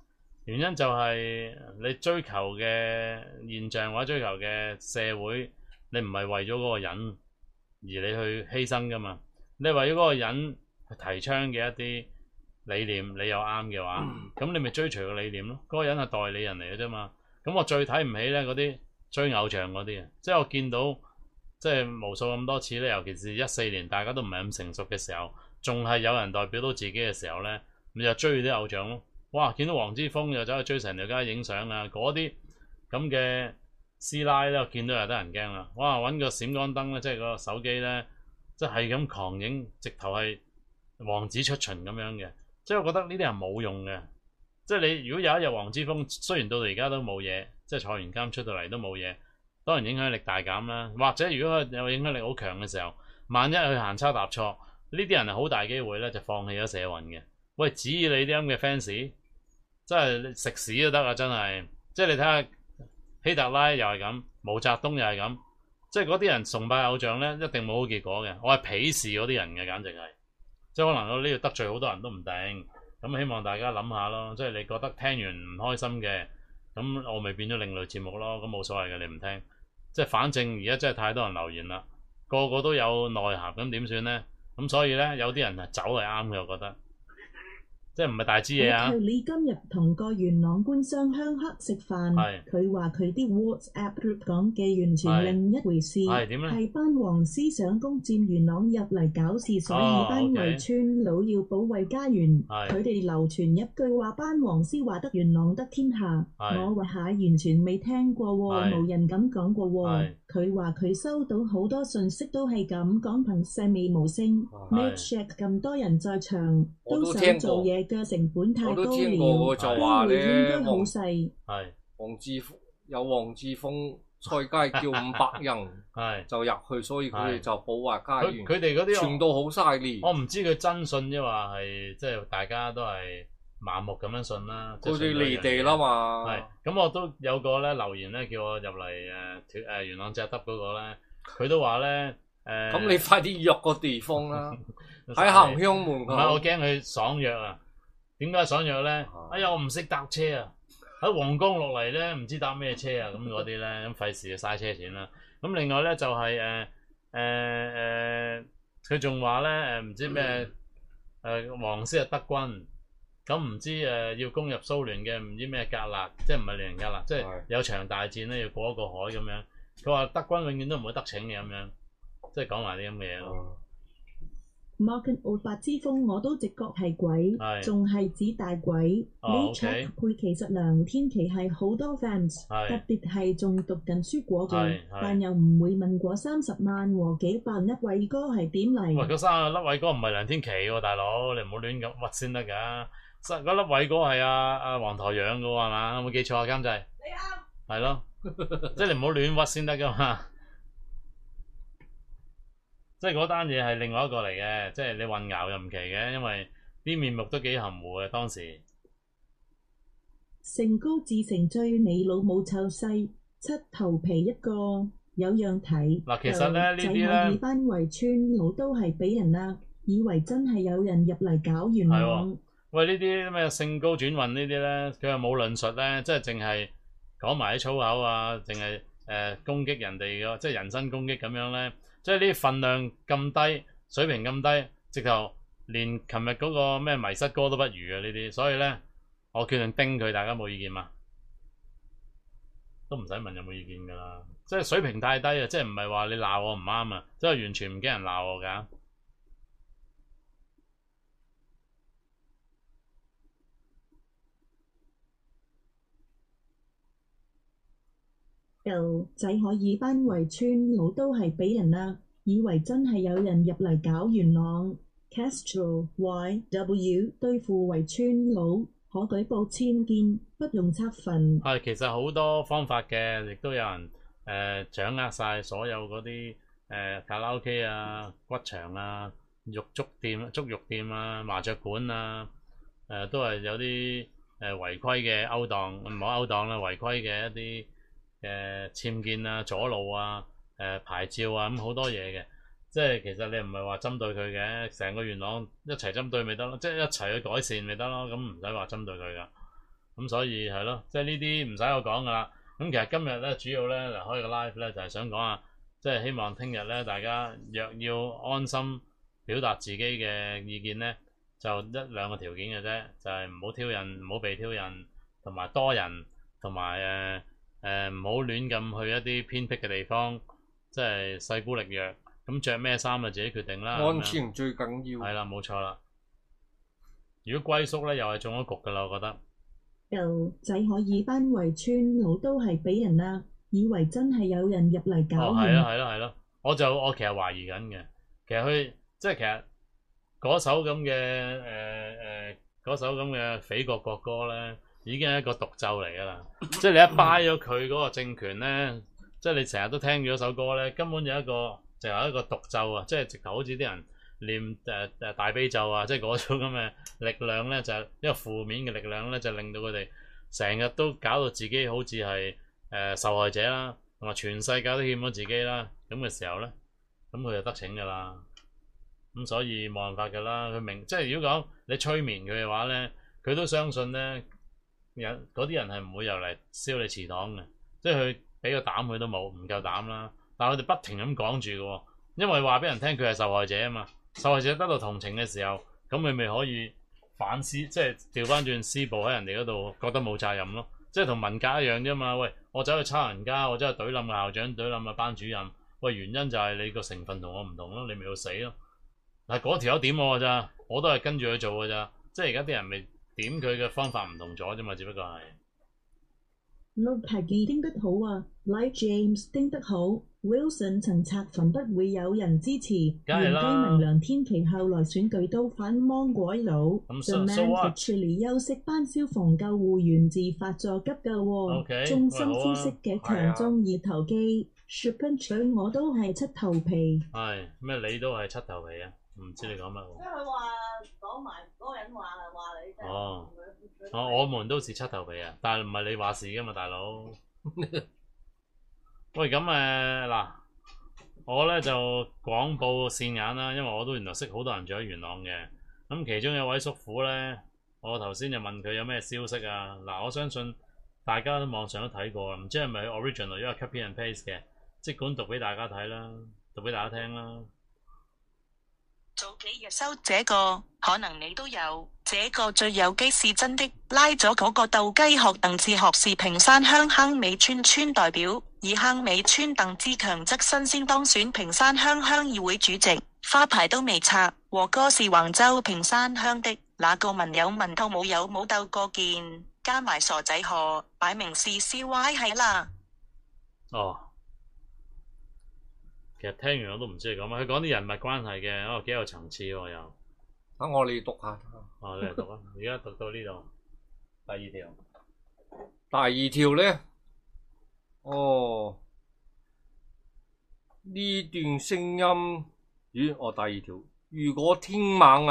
原因就係你追求嘅現象或者追求嘅社會，你唔係為咗嗰個人而你去犧牲噶嘛？你係為咗嗰個人去提倡嘅一啲理念，你又啱嘅話，咁你咪追隨個理念咯。嗰個人係代理人嚟嘅啫嘛。咁我最睇唔起咧嗰啲追偶像嗰啲啊，即係我見到即係無數咁多次咧，尤其是14年大家都唔係咁成熟嘅時候，仲係有人代表到自己嘅時候咧，咪就追啲偶像咯。哇！見到黃之鋒又走去追成條街影相啊，嗰啲咁嘅師奶咧，我見到又得人驚啦。哇！揾個閃光燈咧，即係個手機咧，即係咁狂影，直頭係王子出巡咁樣嘅。即係我覺得呢啲係冇用嘅。即係你如果有一日黃之鋒雖然到到而家都冇嘢，即係坐完監出到嚟都冇嘢，當然影響力大減啦。或者如果佢有影響力好強嘅時候，萬一佢行差踏錯，呢啲人係好大機會咧就放棄咗社運嘅。喂，指意你啲咁嘅 fans，真係食屎都得啊！真係，即係你睇下希特拉又係咁，毛澤東又係咁，即係嗰啲人崇拜偶像咧，一定冇好結果嘅。我係鄙視嗰啲人嘅，簡直係，即係可能我呢度得罪好多人都唔定。咁希望大家諗下咯，即係你覺得聽完唔開心嘅，咁我咪變咗另類節目咯，咁冇所謂嘅，你唔聽。即係反正而家真係太多人留言啦，個個都有內涵，咁點算咧？咁所以咧，有啲人係走係啱嘅，我覺得。即係唔係大支嘢啊！ 你今日同個元朗官商鄉黑食飯，佢話佢啲 WhatsApp group 講嘅完全另一回事，係班黃絲想攻佔元朗入嚟搞事，所以班圍村佬要保衛家園。佢哋流傳一句話，班黃絲話得元朗得天下。我話下完全未聽過喎，冇人咁講過喎。佢話佢收到好多信息都係咁講，憑細味無聲。Make check 咁多人在場，都想做嘢。嘅成本太高了， 我都聽過就話咧， 黃志峰菜街叫500人就入去，所以佢哋就保衞家園。 佢哋嗰啲傳到好犀利。 我唔知佢真信啫，話係即係大家都係盲目咁樣信啦。 佢哋離地啦嘛。 係咁，我都有個咧留言咧，叫我入嚟元朗隻得嗰個咧，佢都話咧咁你快啲約個地方啦，喺行鄉門口。 唔係，我驚佢爽約啊！點解爽約咧？哎呀，我唔識搭車啊！喺皇崗落嚟咧，唔知搭咩車啊！咁嗰啲咧，咁費事嘥車錢啦。咁另外咧就係佢仲話咧唔知咩黃絲係德軍，咁唔知要攻入蘇聯嘅唔知咩格勒，即係唔係列寧格勒，即係有場大戰咧要過一個海咁樣。佢話德軍永遠都唔會得逞嘅咁樣，即係講埋啲咁嘅嘢咯。 Martin 奧白之風我都直覺係鬼，仲係指大鬼。呢場配其實梁天琦係好多 fans， 特別係仲讀緊書過嘅，但又唔會問過30萬和幾百粒偉哥係點嚟？ 喂，嗰30粒偉哥唔係梁天琦喎，大佬，你唔好亂咁屈先得㗎。嗰粒偉哥係阿黃台養嘅喎，係嘛？有冇記錯啊，監製？你啱。係咯，即係你唔好亂屈先得㗎嘛。即係嗰單嘢係另外一個嚟嘅，即係你混淆又唔奇嘅，因為啲面目都幾含糊嘅當時。 成高自成追你老母臭細，七頭皮一個有樣睇。 嗱，其實咧呢啲咧， 二班圍村佬都係俾人呃，以為真係有人入嚟搞元朗。 喂，呢啲咩性高轉運呢啲咧，佢又冇論述咧，即係淨係講埋啲粗口啊，淨係攻擊人哋嘅，即係人身攻擊咁樣咧。即係呢啲份量咁低，水平咁低，直頭連琴日嗰個咩迷失哥都不如啊！呢啲，所以咧，我決定叮佢，大家冇意見嘛？都唔使問有冇意見㗎啦。即係水平太低啊！即係唔係話你鬧我唔啱啊？即係完全唔驚人鬧我㗎。 仔可以班圍村佬都係俾人呃，以為真係有人入嚟搞元朗。Castro YW 對付圍村佬可舉報僭建，不用測份。 係，其實好多方法嘅，亦都有人掌握晒所有嗰啲卡拉 OK 啊、骨場啊、足浴店啊、麻雀館啊，都係有啲違規嘅勾當，唔好勾當啦，違規嘅一啲僭建啊、阻路啊、牌照啊，咁好多嘢嘅。即係其實你唔係話針對佢嘅，成個元朗一齊針對咪得咯，即係一齊去改善咪得咯，咁唔使話針對佢噶。 咁所以係咯，即係呢啲唔使我講噶啦。咁其實今日咧主要咧嚟開個 live 咧就係想講下，即係希望聽日咧大家若要安心表達自己嘅意見咧，就一兩個條件嘅啫，就係唔好挑釁，唔好被挑釁，同埋多人，同埋唔好亂咁去一啲偏僻嘅地方，即係勢孤力弱。咁着咩衫就自己決定啦。 安全最緊要。 係啦，冇錯啦。如果歸宿咧，又係中咗局噶啦，我覺得。 舊仔可以班圍村佬都係俾人呃，以為真係有人入嚟搞係咯係咯，我其實懷疑緊嘅。其實佢即係其實嗰首咁嘅匪國國歌咧，已經係一個毒咒嚟噶啦。即係你一掰咗佢嗰個政權咧，即係你成日都聽咗首歌咧，根本有一個就係一個毒咒啊！即係直頭好似啲人念大悲咒啊，即係嗰種咁嘅力量咧，就係一個負面嘅力量咧，就令到佢哋成日都搞到自己好似係受害者啦，同埋全世界都欠咗自己啦。咁嘅時候咧，咁佢就得逞噶啦。咁所以冇辦法噶啦。佢明即係如果講你催眠佢嘅話咧，佢都相信咧，嗰啲人係唔會又嚟燒你祠堂嘅。即係佢俾個膽佢都冇，唔夠膽啦。但係佢哋不停咁講住嘅，因為話俾人聽佢係受害者啊嘛。受害者得到同情嘅時候，咁佢咪可以反思，即係調翻轉施暴喺人哋嗰度，覺得冇責任咯。即係同文革一樣啫嘛。喂，我走去抄人家，我走去懟冧個校長，懟冧個班主任。喂，原因就係你個成分同我唔同咯，你咪要死咯。但係嗰條友點我咋？我都係跟住佢做嘅咋。即係而家啲人咪點佢嘅方法唔同咗啫嘛，只不過係。 陸排記叮得好啊 ，Like James 叮得好 ，Wilson 陳策墳不會有人支持，袁基明梁天琦後來選舉都反芒果佬 ，The Man Actually 休息班消防救護員自發助急救喎，中心膚色嘅強中二頭肌 s h i p p e n 取我都係七頭皮。 係咩？你都係七頭皮啊？唔知你講乜喎？ 因為佢話講埋嗰個人話你真係。 哦。我們都是七頭皮啊，但係唔係你話事噶嘛，大佬。喂，咁嗱，我咧就廣報線眼啦，因為我都原來識好多人住喺元朗嘅。咁其中有位叔父咧，我頭先就問佢有咩消息啊。嗱，我相信大家都網上都睇過，唔知係咪 original 因為 copy and paste 嘅，即管讀俾大家睇啦，讀俾大家聽啦。 早幾日收這個，可能你都有。這個最有機是真的，拉咗嗰個鬥雞學鄧志學是屏山鄉坑尾村代表，而坑尾村鄧志強則新鮮當選屏山鄉鄉議會主席，花牌都未拆。和哥是橫州屏山鄉的，那個文有文鬥武有武鬥過件，加埋傻仔河，擺明是 CY 係啦。 哦。其實聽完我都唔知佢講乜，佢講啲人物關係嘅，幾有層次喎又。 等我嚟讀下。 哦，你嚟讀啊！而家讀到呢度，第二條。 第二條咧，呢段聲音，第二條。如果天猛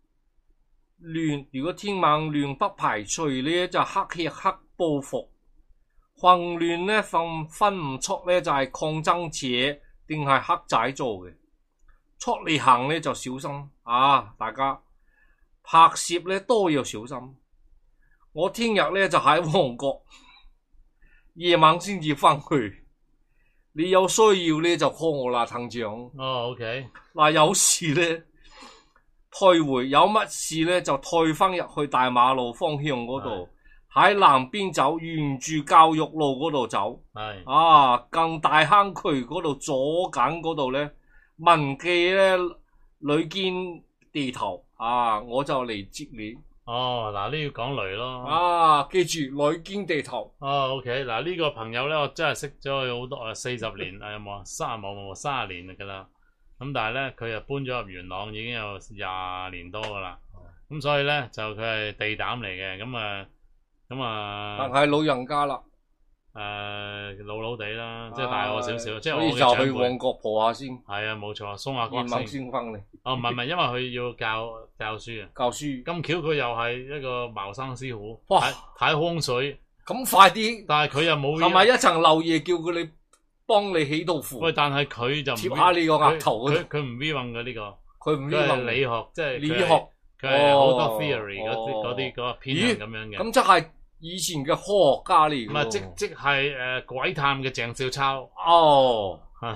亂不排除咧，就黑吃黑報復。混亂咧分唔出咧，就係抗爭者定係黑仔做嘅。出嚟行咧就小心啊！大家拍攝咧都要小心。我聽日咧就喺旺角，夜晚先至翻去。你有需要咧就 call 我啦，藤長。 OK。 嗱，有事咧退回，有乜事咧就退翻入去大馬路方向嗰度，喺南邊走，沿住教育路嗰度走。 係。啊， 更大坑渠嗰度左緊嗰度咧。文記咧，呂堅地頭我就嚟接你。 嗱呢要講雷咯。記住呂堅地頭。 OK， 嗱呢個朋友咧，我真係識咗佢好多40年有冇啊？30年噶啦。咁但係咧，佢又搬咗入元朗，已經有20年多噶啦。咁所以咧，就佢係地膽嚟嘅。咁但係老人家啦。 老地啦，即係大我少少，即係所以就去旺角蒲下先。 係啊，冇錯，鬆下骨先翻嚟。 唔係，因為佢要教書啊。教書。咁巧佢又係一個茅山師傅，睇風水。 咁快啲！ 但係佢又冇。 係咪一層漏夜叫佢哋幫你起道符？ 喂，但係佢就貼下你個額頭。 佢唔 V 運嘅呢個。佢唔 V 運。理學即係。理學。佢係好多 theory 嗰啲嗰個偏向咁樣嘅。 咁即係。 以前嘅科學家嚟唔係嘅。 即係鬼探嘅鄭少秋。 哦， 係。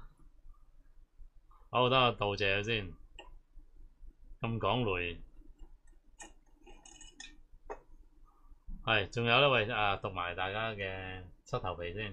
好，等我道謝佢先。咁講雷。係，仲有呢位讀埋大家嘅膝頭皮先。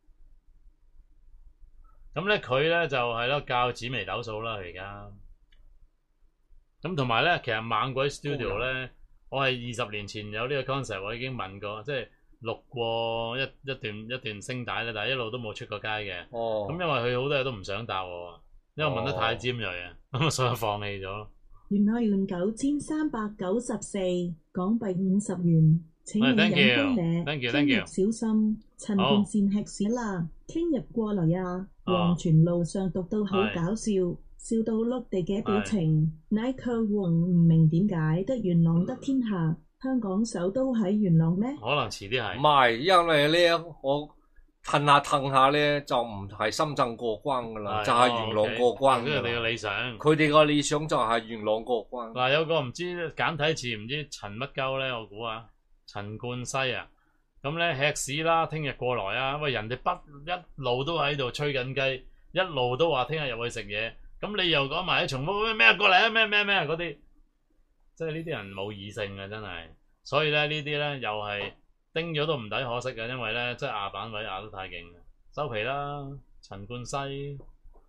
咁咧佢咧就係咯教紫微斗數啦，佢而家。咁同埋咧，其實猛鬼 studio 咧，我係20年前有呢個 concept，我已經問過，即係錄過一段聲帶咧，但係一路都冇出過街嘅。 哦。 咁因為佢好多嘢都唔想答我，因為我問得太尖鋭啊，咁所以放棄咗。 原來元9394港幣50元。請你飲杯嘢，聽日小心。陳冠善吃屎啦，聽日過嚟啊！黃泉路上讀到好搞笑，笑到碌地嘅表情。乃佢黃唔明點解得元朗得天下，香港首都喺元朗咩？ 可能遲啲係。 唔係，因為咧我騰下咧就唔係深圳過關噶啦，就係元朗過關。 呢個你嘅理想。 佢哋個理想就係元朗過關。 嗱，有個唔知簡體字唔知陳乜鳩咧，我估啊。陳冠希啊，咁咧吃屎啦！聽日過來啊！喂，人哋一路都喺度吹緊雞，一路都話聽日入去食嘢，咁你又講埋啲重複咩過嚟啊？咩嗰啲，即係呢啲人冇異性嘅真係，所以咧呢啲咧又係叮咗都唔抵可惜嘅，因為咧即係壓板位壓得太勁，收皮啦！陳冠希，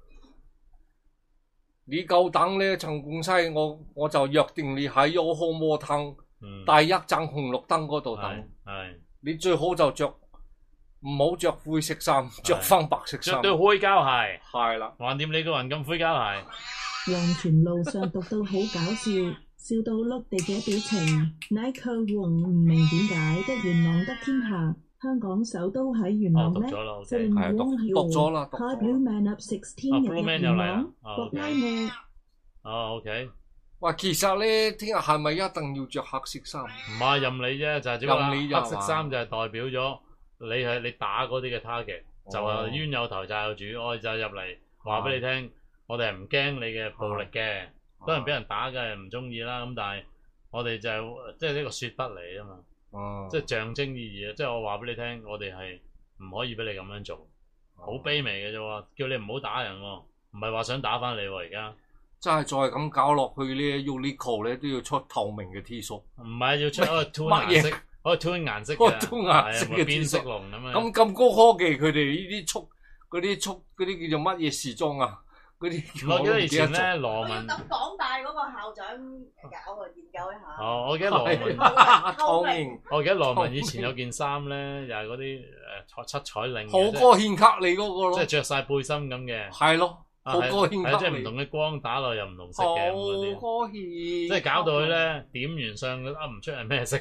你夠膽咧？陳冠希，我就約定你喺優康摩湯。第一盞紅綠燈嗰度等，你最好就唔好着灰色衫，着翻白色衫， 着對灰膠鞋， 係啦。 橫掂你個人咁灰膠鞋。 黃泉路上讀到好搞笑，笑到碌地嘅表情。乃佢黃唔明點解得元朗得天下，香港首都喺元朗咩？ 係讀咗啦。 Hi Blue Man Up 16日入元朗，博拉咩？ OK。 哇，其實咧，聽日係咪一定要着黑色衫？ 唔係任你啫，就係只不過黑色衫就係代表咗你打嗰啲嘅 target，就係冤有頭債有主，我哋就入嚟話俾你聽，我哋係唔驚你嘅暴力嘅，當然俾人打嘅唔中意啦，咁但係我哋就即係呢個說不嚟啊嘛，即係象徵意義啊，即係我話俾你聽，我哋係唔可以俾你咁樣做，好卑微嘅啫喎，叫你唔好打人喎，唔係話想打翻你喎而家。 真係再咁搞落去咧 ，Uniqlo 咧都要出透明嘅 T 恤， 唔係要出tune 顏色，可以 tune 顏色嘅，係變色龍咁樣。 咁高科技，佢哋呢啲嗰啲叫做乜嘢時裝啊？嗰啲我記得以前咧，羅文等港大嗰個校長搞啊，研究一下。 哦，我記得羅文透明。 我記得羅文以前有件衫咧，又係嗰啲七彩領， 好歌獻給你嗰個咯， 即係着晒背心咁嘅。 係咯。好歌獻給即係唔同嘅光打落又唔同色嘅咁嗰啲， 好歌獻， 即係搞到佢咧點完相都噏唔出係咩色。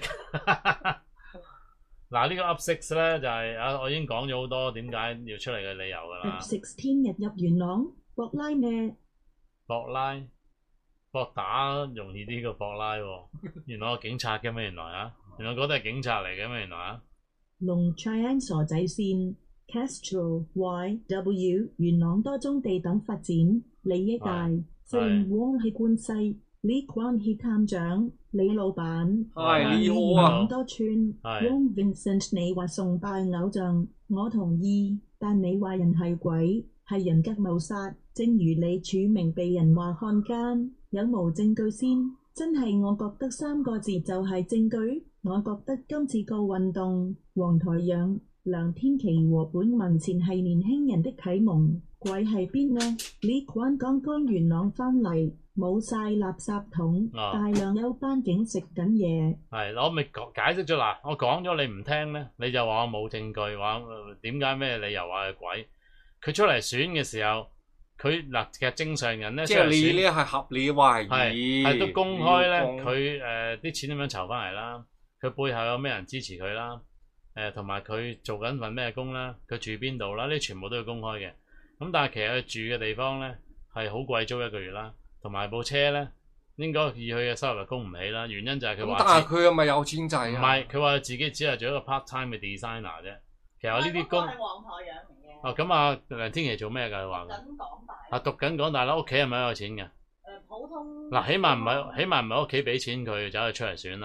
嗱呢個 Up 6咧就係我已經講咗好多點解要出嚟嘅理由㗎啦。 Up 6天日入元朗，博拉咩？ 博打容易啲過博拉喎。原來我警察嘅咩？原來啊，原來嗰啲係警察嚟嘅咩？原來啊。 龍 Triangle 傻仔線。Castro YW 元朗多宗地等發展利益大，正汪係官西，李關係探長，李老闆， 你好啊！元朗多村，汪 Vincent 你話崇拜偶像，我同意，但你話人係鬼，係人格謀殺，正如你署名被人話漢奸，有無證據先？真係我覺得3個字就係證據，我覺得今次個運動，黃台仰。梁天琦和本民前係年輕人的啟蒙，鬼係邊呢？呢款剛剛元朗翻嚟，冇晒垃圾桶，大量有班警食緊嘢。 係，我咪解釋咗啦，我講咗你唔聽咧，你就話我冇證據，話點解咩理由話係鬼？佢出嚟選嘅時候，佢嗱其實正常人咧， 即係你咧係合理懷疑， 係都公開咧，佢啲錢點樣籌翻嚟啦？佢背後有咩人支持佢啦？同埋佢做緊份咩工啦？佢住邊度啦？呢啲全部都要公開嘅。咁但係其實佢住嘅地方咧係好貴租1個月啦，同埋部車咧應該以佢嘅收入供唔起啦。原因就係佢話， 但係佢係咪有錢仔啊？ 唔係，佢話自己只係做一個 part time 嘅 designer 啫。其實呢啲工係黃台仰嚟嘅。 哦，咁啊，梁天琦做咩㗎？佢話讀緊港大。 啊，讀緊港大啦，屋企係咪有錢嘅？ 普通。 嗱，起碼唔係屋企俾錢佢走去出嚟選啦。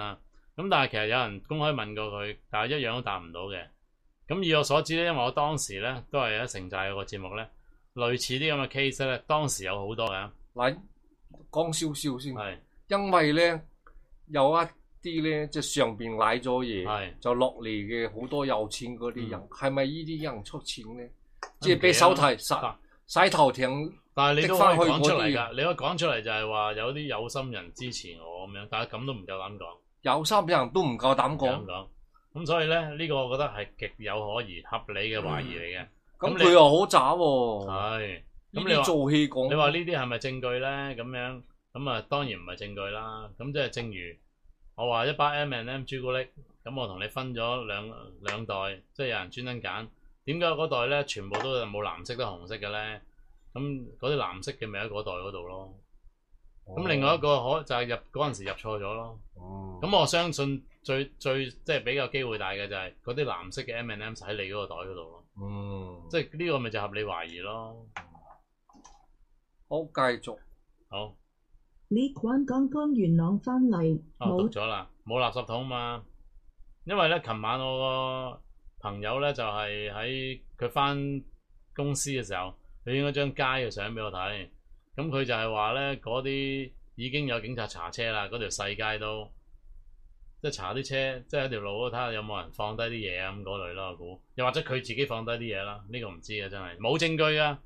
咁但係其實有人公開問過佢，但係一樣都答唔到嘅。咁以我所知咧，因為我當時咧都係喺城寨有個節目咧，類似啲咁嘅 case 咧，當時有好多嘅。 嗱，講少少先， 係因為咧有一啲咧即係上邊賴咗嘢， 係就落嚟嘅好多有錢嗰啲人，係咪呢啲人出錢咧？即係俾唔記得手提洗頭艇， 但係你都可以講出嚟滴㗎，你可以講出嚟就係話有啲有心人支持我咁樣，但係咁都唔夠膽講。 有心人都唔夠膽講。 咁所以咧，呢個我覺得係極有可疑、合理嘅懷疑嚟嘅。 咁佢又好渣喎。 係。 咁你做戲講， 你話呢啲係咪證據咧？咁樣咁啊，當然唔係證據啦。咁即係正如我話一包 M&M 朱古力，咁我同你分咗兩袋，即係有人專登揀。點解嗰袋咧全部都冇藍色得紅色嘅咧？咁嗰啲藍色嘅咪喺嗰袋嗰度咯。咁另外一個就係嗰陣時入錯咗咯。咁我相信最即係比較機會大嘅就係嗰啲藍色嘅 M&M 喺你嗰個袋嗰度咯。即係呢個咪就合理懷疑咯。 好，繼續。 好。 呢款剛剛元朗翻嚟， 讀咗啦，冇垃圾桶嘛。因為咧，琴晚我個朋友咧就係喺佢翻公司嘅時候，佢影咗張街嘅相俾我睇。咁佢就係話咧，嗰啲已經有警察查車啦，嗰條細街都即係查啲車，即係喺條路度睇下有冇人放低啲嘢啊咁嗰類啦。我估又或者佢自己放低啲嘢啦，呢個唔知啊，真係冇證據啊。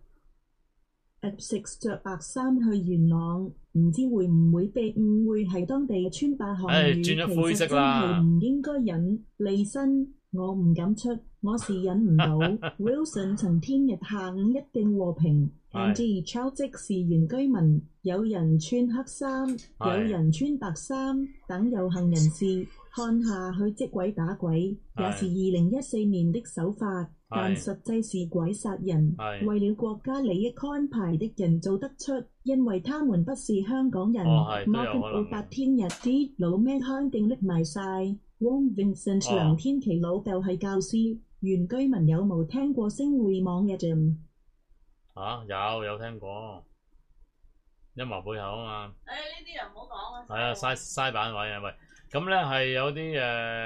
F6 着白衫去元朗，唔知會唔會被誤會係當地嘅村霸項羽，其實真係唔應該忍離身，我唔敢出，我是忍唔到。Wilson 曾天日下午一定和平。Andy 抄即是原居民，有人穿黑衫，有人穿白衫等有幸人士，看下去即鬼打鬼，也是2014年的手法。但實際是鬼殺人，為了國家利益安排的人做得出，因為他們不是香港人。Martin 奧白天日啲老咩肯定拎埋晒。Wong Vincent 梁天琦老豆係教師，原居民有冇聽過星匯網嘅啫？ 有聽過，陰謀背後啊嘛。 呢啲人唔好講啊。 係啊，嘥版位啊喂。咁咧係有啲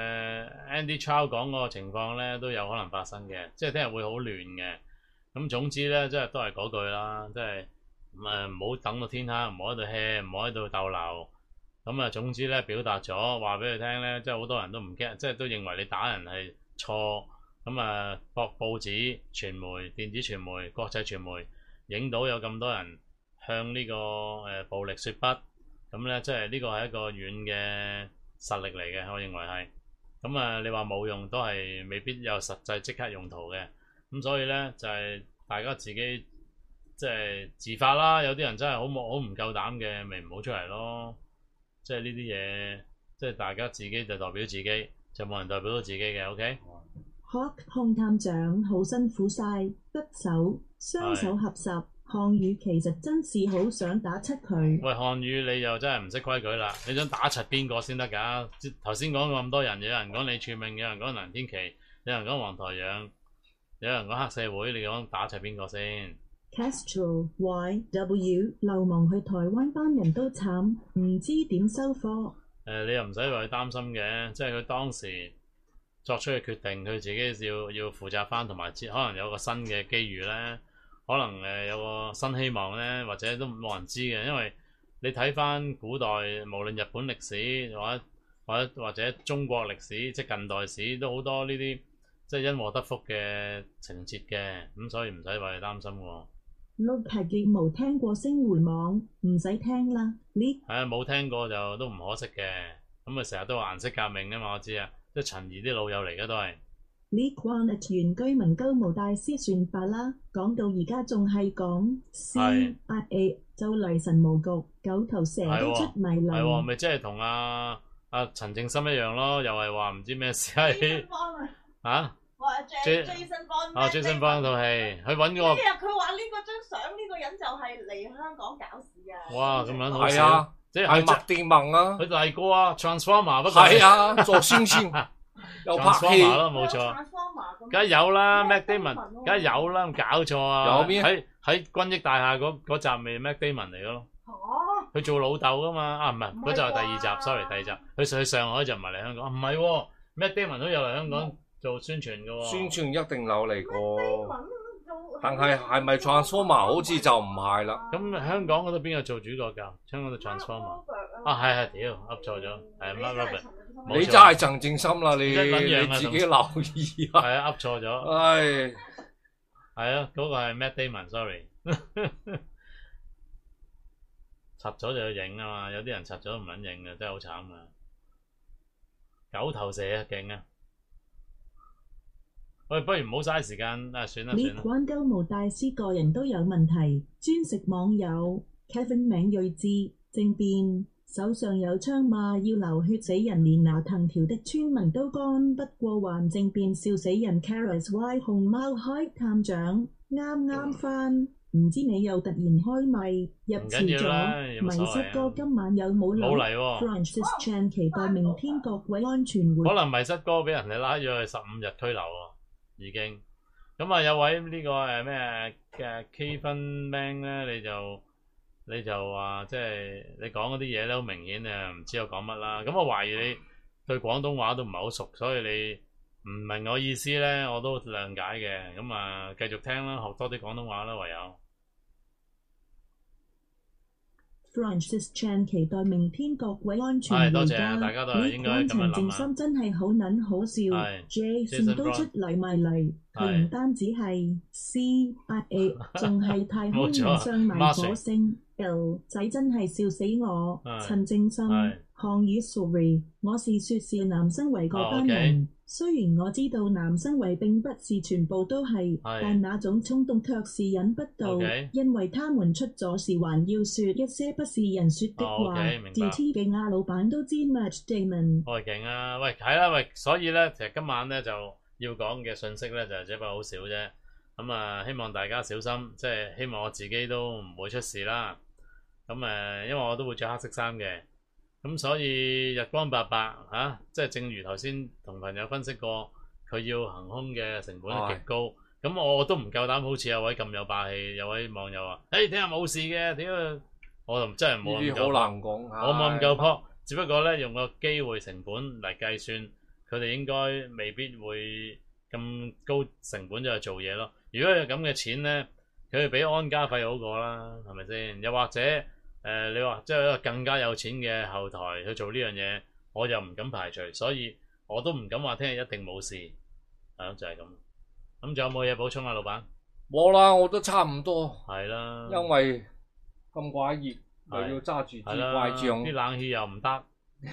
Andy Chow 講個情況咧都有可能發生嘅，即係聽日會好亂嘅。咁總之咧，即係都係嗰句啦，即係唔好等到天黑，唔好喺度 hea，唔好喺度逗留。咁啊，總之咧表達咗話俾佢聽咧，即係好多人都唔驚，即係都認為你打人係錯。咁啊，報紙、傳媒、電子傳媒、國際傳媒影到有咁多人向呢個暴力說不，咁咧即係呢個係一個軟嘅實力嚟嘅，我認為係。咁啊，你話冇用都係未必有實際即刻用途嘅。咁所以咧就係大家自己即係自發啦。有啲人真係好唔夠膽嘅，咪唔好出嚟咯。即係呢啲嘢，即係大家自己就代表自己，就冇人代表到自己嘅。OK。 Hawk 控探長好辛苦晒，得手雙手合十。項羽其實真是好想打柒佢。 喂，項羽你又真係唔識規矩啦！你想打柒邊個先得㗎？頭先講咁多人，有人講李柱銘，有人講梁天琦，有人講黃台仰，有人講黑社會，你講打柒邊個先 ？Castro YW 流亡去台灣班人都慘，唔知點收科。 你又唔使為佢擔心嘅，即係佢當時作出嘅決定，佢自己要負責翻，同埋可能有個新嘅機遇咧。可能有個新希望咧，或者都冇人知嘅，因為你睇翻古代，無論日本歷史或者中國歷史，即係近代史，都好多呢啲即係因禍得福嘅情節嘅，咁所以唔使為佢擔心喎。 陸劇亦冇聽過星匯網，唔使聽啦。呢係啊，冇聽過就都唔可惜嘅。咁啊，成日都話顏色革命啊嘛，我知啊，即係陳怡啲老友嚟嘅都係。 呢關原居民高無大師算罷啦，講到而家仲係講 CIA 就雷神無局，九頭蛇都出埋嚟。 係喎，咪即係同阿陳正深一樣咯，又係話唔知咩事係啊？Jason Bond 套戲，佢揾個。 佢話呢個張相呢個人就係嚟香港搞事啊！ 哇，咁樣好笑，即係麥定文啊！ 佢嚟過啊 Transformer 不過係啊，做宣傳。又拍戲咯，冇錯，梗係有啦 ，Matt Damon，梗係有啦，搞錯啊！ 有邊喺軍益大廈嗰集咪 Matt Damon 嚟嘅咯。 佢做老豆噶嘛？啊唔係，嗰就係第二集，sorry 第二集。佢去上海就唔係嚟香港，唔係喎，Matt Damon 都有嚟香港做宣傳嘅喎。 宣傳一定有嚟過，但係咪 Transformer 好似就唔係啦。 咁香港嗰度邊個做主角㗎？香港度 Transformer 啊係屌噏錯咗，係 Mark Robert。 你真係鄭正心啦，你自己留意啊。 係啊，噏錯咗。 唉， 係啊，嗰個係 Matt Damon，sorry。拆咗就要影啊嘛，有啲人拆咗唔肯影嘅，真係好慘噶。九頭蛇啊，勁啊！喂，不如唔好嘥時間啊，算啦。 呢關鳩毛大師個人都有問題，專食網友 Kevin 名睿智政變，手上有槍嘛，要流血死人，連拿藤條的村民都幹不過還政變，笑死人。Karis Y 熊貓開探長啱返。唔知你又突然開咪入遲咗，迷失哥今晚有冇嚟？Francis Chan 期待明天各位安全回。 可能迷失哥俾人哋拉咗去15日拘留喎，已經。咁啊有位呢個咩嘅 Kevin Man 咧，你就話即係你講嗰啲嘢咧，好明顯唔知我講乜啦。咁我懷疑你對廣東話都唔係好熟，所以你唔明我意思咧，我都諒解嘅。咁啊繼續聽啦，學多啲廣東話啦，唯有。 Francis Chan 期待明天各位安全回家。 多謝大家都係應該咁樣諗啊。呢個陳靜心真係好撚好笑 ，Jason 都出嚟埋嚟，佢唔單止係 CIA， 仲係太空人上埋火星。L 仔真係笑死我，陳靜心。抗語 sorry， 我是說是男生為嗰班人。雖然我知道男生為並不是全部都係，但那種衝動卻是忍不到，因為他們出咗事還要說一些不是人說的話。DT 嘅亞老闆都知 Matt Damon。喂，勁啊！喂，係啦，喂，所以咧，其實今晚咧就要講嘅信息咧就只不過好少啫。咁啊，希望大家小心，即係希望我自己都唔會出事啦。咁因為我都會着黑色衫嘅。咁所以日光白白嚇，即係正如頭先同朋友分析過，佢要行兇嘅成本係極高。咁我都唔夠膽好似有位咁有霸氣，有位網友話：聽日冇事嘅，點解？我就真係冇咁夠。好難講，我冇咁夠撲。只不過咧，用個機會成本嚟計算，佢哋應該未必會咁高成本就去做嘢咯。如果有咁嘅錢咧，佢哋俾安家費好過啦，係咪先？又或者？你話即係一個更加有錢嘅後台去做呢樣嘢，我又唔敢排除，所以我都唔敢話聽日一定冇事，就係咁。咁仲有冇嘢補充啊，老闆？冇啦，我都差唔多。係啦，因為咁鬼熱，又要揸住支拐杖，啲冷氣又唔得。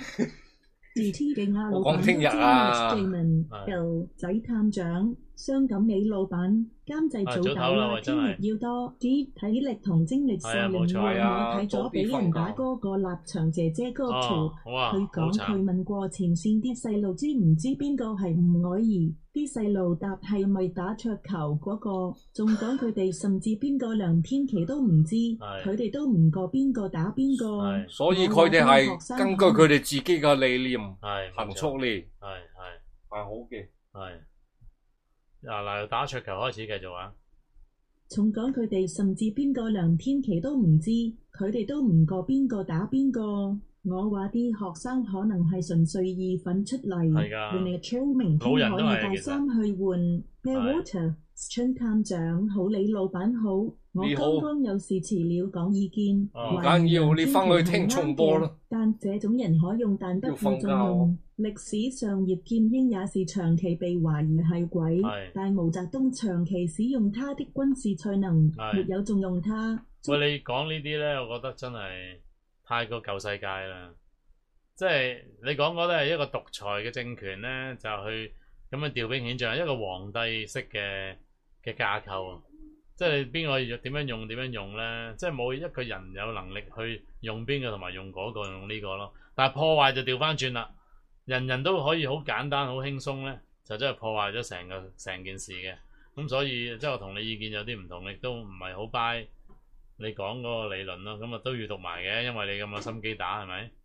我講聽日啊。L 仔探長，傷感你老闆。監製早唞啦，聽日要多啲體力同精力上令我睇咗俾人打嗰個立場姐姐嗰圖，佢講佢問過前線啲細路知唔知邊個係吳靄儀，啲細路答係咪打桌球嗰個，仲講佢哋甚至邊個梁天琦都唔知，佢哋都唔過邊個打邊個，所以佢哋係根據佢哋自己嘅理念行出嚟，係好嘅，係。嗱，由打桌球開始繼續啊！仲講佢哋甚至邊個梁天琦都唔知，佢哋都唔過邊個打邊個。我話啲學生可能係純粹意粉出嚟，原嚟超明天可以帶衫去換。Water 春探長好，李老闆好。我剛剛有事遲了，講意見。唔緊要，你翻去聽重播咯。但這種人可用，但不負重用。歷史上葉劍英也是長期被懷疑係鬼，但毛澤東長期使用他的軍事才能，沒有重用他。喂，你講呢啲咧，我覺得真係太過舊世界啦。即係你講嗰都係一個獨裁嘅政權咧，就去咁樣調兵遣將，一個皇帝式嘅架構。即係邊個點樣用咧？即係冇一個人有能力去用邊個同埋用嗰個用呢個咯。但係破壞就調翻轉啦，人人都可以好簡單好輕鬆咧，就真係破壞咗成件事嘅。咁所以即係我同你意見有啲唔同，亦都唔係好 buy 你講嗰個理論咯。咁啊都要讀埋嘅，因為你咁有心機打係咪？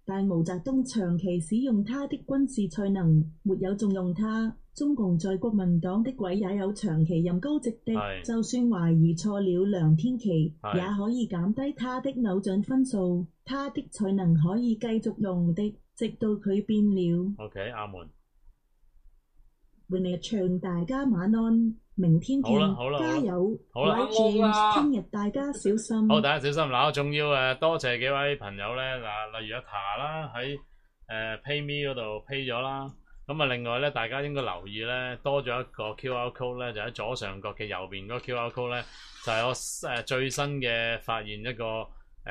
但毛澤東長期使用他的軍事才能，沒有重用他。中共在國民黨的位也有長期任高職的，就算懷疑錯了梁天琦，也可以減低他的偶像分數。他的才能可以繼續用的，直到佢變了。 OK， 阿門。 永利唱大家晚安，明天見，加油！ 好啦 ，James， 聽日大家小心。 好，大家小心。嗱，我仲要多謝幾位朋友咧，嗱，例如阿塔啦，喺PayMe 嗰度 pay 咗啦。咁啊，另外咧，大家應該留意咧，多咗一個 QR code 咧，就喺左上角嘅右邊嗰個 QR code 咧，就係我最新嘅發現一個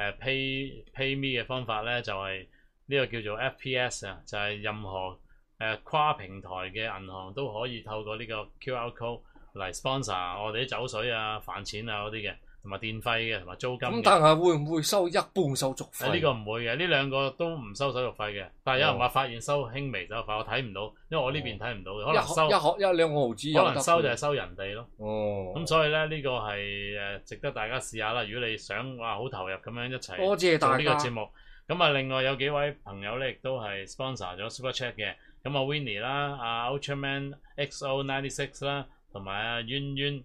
PayMe 嘅方法咧，就係呢個叫做 FPS 啊，就係任何跨平台嘅銀行都可以透過呢個 QR code 嚟 sponsor 我哋啲酒水啊、飯錢啊嗰啲嘅，同埋電費嘅，同埋租金嘅。 咁但係會唔會收一半手續費？ 呢個唔會嘅，呢兩個都唔收手續費嘅。但係有人話發現收輕微手續費，我睇唔到，因為我呢邊睇唔到嘅，可能收一兩個毫子， 可能收就係收人哋咯。 哦， 咁所以咧呢個係值得大家試下啦。如果你想話好投入咁樣一齊多謝大家做呢個節目，咁啊另外有幾位朋友咧亦都係 sponsor 咗 Super Chat 嘅。咁啊 Winnie 啦，阿 Ultraman XO96 啦，同埋阿淵淵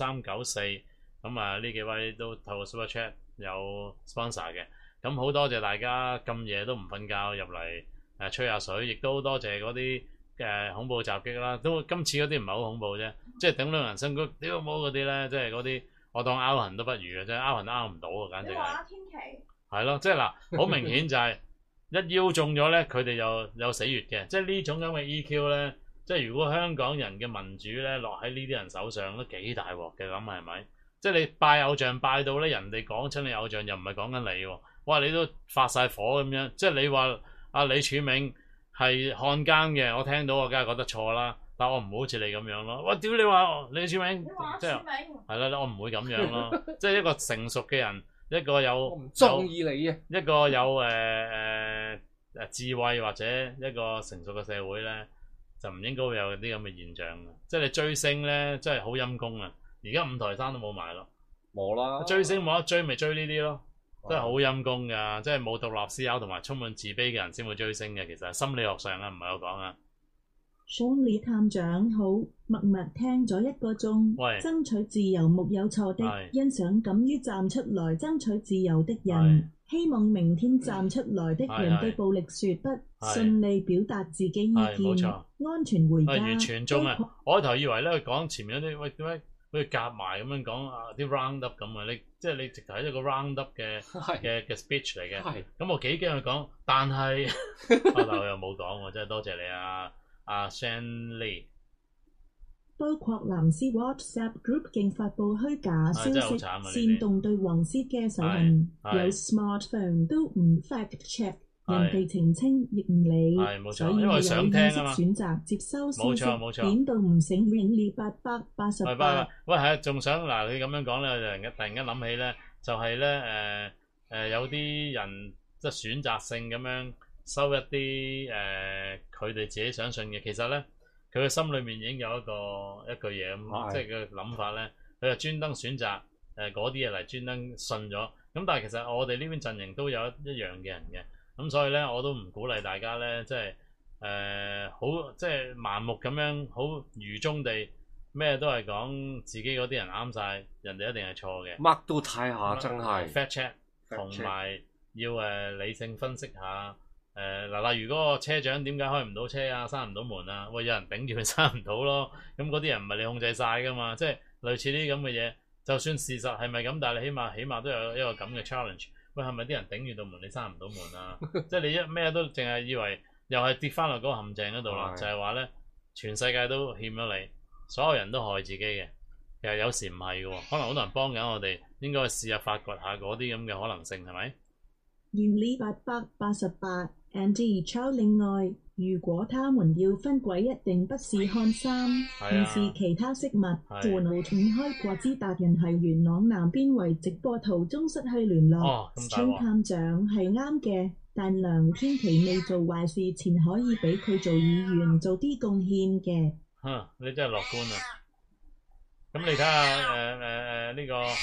9394，咁啊呢幾位都透過 Super Chat 有 sponsor 嘅。咁好多謝大家咁夜都唔瞓覺入嚟吹下水，亦都多謝嗰啲恐怖襲擊啦。都今次嗰啲唔係好恐怖啫，即係頂到人身高屌冇嗰啲咧，即係嗰啲我當拗痕都不如嘅，即係拗痕都拗唔到啊，簡直係。 天琪係咯，即係嗱，好明顯就係。一腰中咗咧，佢哋又有死穴嘅，即係呢種咁嘅 EQ 咧，即係如果香港人嘅民主咧落喺呢啲人手上都幾大鑊嘅，咁係咪？即係你拜偶像拜到咧，人哋講親你偶像又唔係講緊你喎，哇！你都發晒火咁樣，即係你話阿李柱銘係漢奸嘅，我聽到我梗係覺得錯啦，但我唔好似你咁樣咯，哇！屌你話李柱銘，即係係啦，我唔會咁樣咯，即係一個成熟嘅人。一個有唔中意你啊！ 一個有智慧或者一個成熟嘅社會咧，就唔應該會有啲咁嘅現象嘅。即係你追星咧，真係好陰功啊！而家五台山都冇埋咯， 冇啦。追星冇得追，咪追呢啲咯，真係好陰功㗎！即係冇獨立思考同埋充滿自卑嘅人先會追星嘅。其實心理學上啊，唔係我講啊。 想你探長好，默默聽咗1個鐘，爭取自由沒有錯的，欣賞敢於站出來爭取自由的人，希望明天站出來的人對暴力說不，順利表達自己意見，安全回家。 完全中啊！我開頭以為咧佢講前面嗰啲，喂點解好似夾埋咁樣講啊啲 round up 咁啊？你即係你直頭係一個 round up 嘅 speech 嚟嘅，咁我幾驚佢講，但係開頭又冇講喎，真係多謝你啊！阿 Shan Lee， 包括藍絲 WhatsApp group 竟發布虛假消息，煽動對黃絲嘅仇恨，有 smartphone 都唔 fact check， 人哋澄清亦唔理，所以有意識選擇接收消息，點到唔醒永利888。 喂係仲想嗱你咁樣講咧，突然間諗起咧，就係咧有啲人即係選擇性咁樣。收一啲佢哋自己相信嘅，其實咧佢嘅心裏面已經有一句嘢咁，即係個諗法咧，佢就專登選擇嗰啲嘢嚟專登信咗。咁但係其實我哋呢邊陣營都有一樣嘅人嘅，咁所以咧我都唔鼓勵大家咧，即係好即係盲目咁樣好愚忠地咩都係講自己嗰啲人啱晒，人哋一定係錯嘅。 乜都睇下，真係 fact check， 同埋要理性分析下。例如嗰個車長點解開唔到車啊，閂唔到門啊？喂，有人頂住佢閂唔到咯。咁嗰啲人唔係你控制晒噶嘛，即係類似呢啲咁嘅嘢。就算事實係咪咁，但係你起碼都有一個咁嘅 challenge。喂，係咪啲人頂住道門你閂唔到門啊？即係你一咩都淨係以為又係跌翻落嗰個陷阱嗰度啦，就係話咧，全世界都欠咗你，所有人都害自己嘅。其實有時唔係嘅喎，可能好多人幫緊我哋，應該試下發掘下嗰啲咁嘅可能性係咪？ 原理888 Andy Chow。另外，如果他們要分軌，一定不是看衫，而是其他飾物。和路斷開過之達人係元朗南邊為直播途中失去聯絡。村探長係啱嘅，但梁天琦未做壞事前可以俾佢做議員做啲貢獻嘅。 你真係樂觀啊！咁你睇下呢個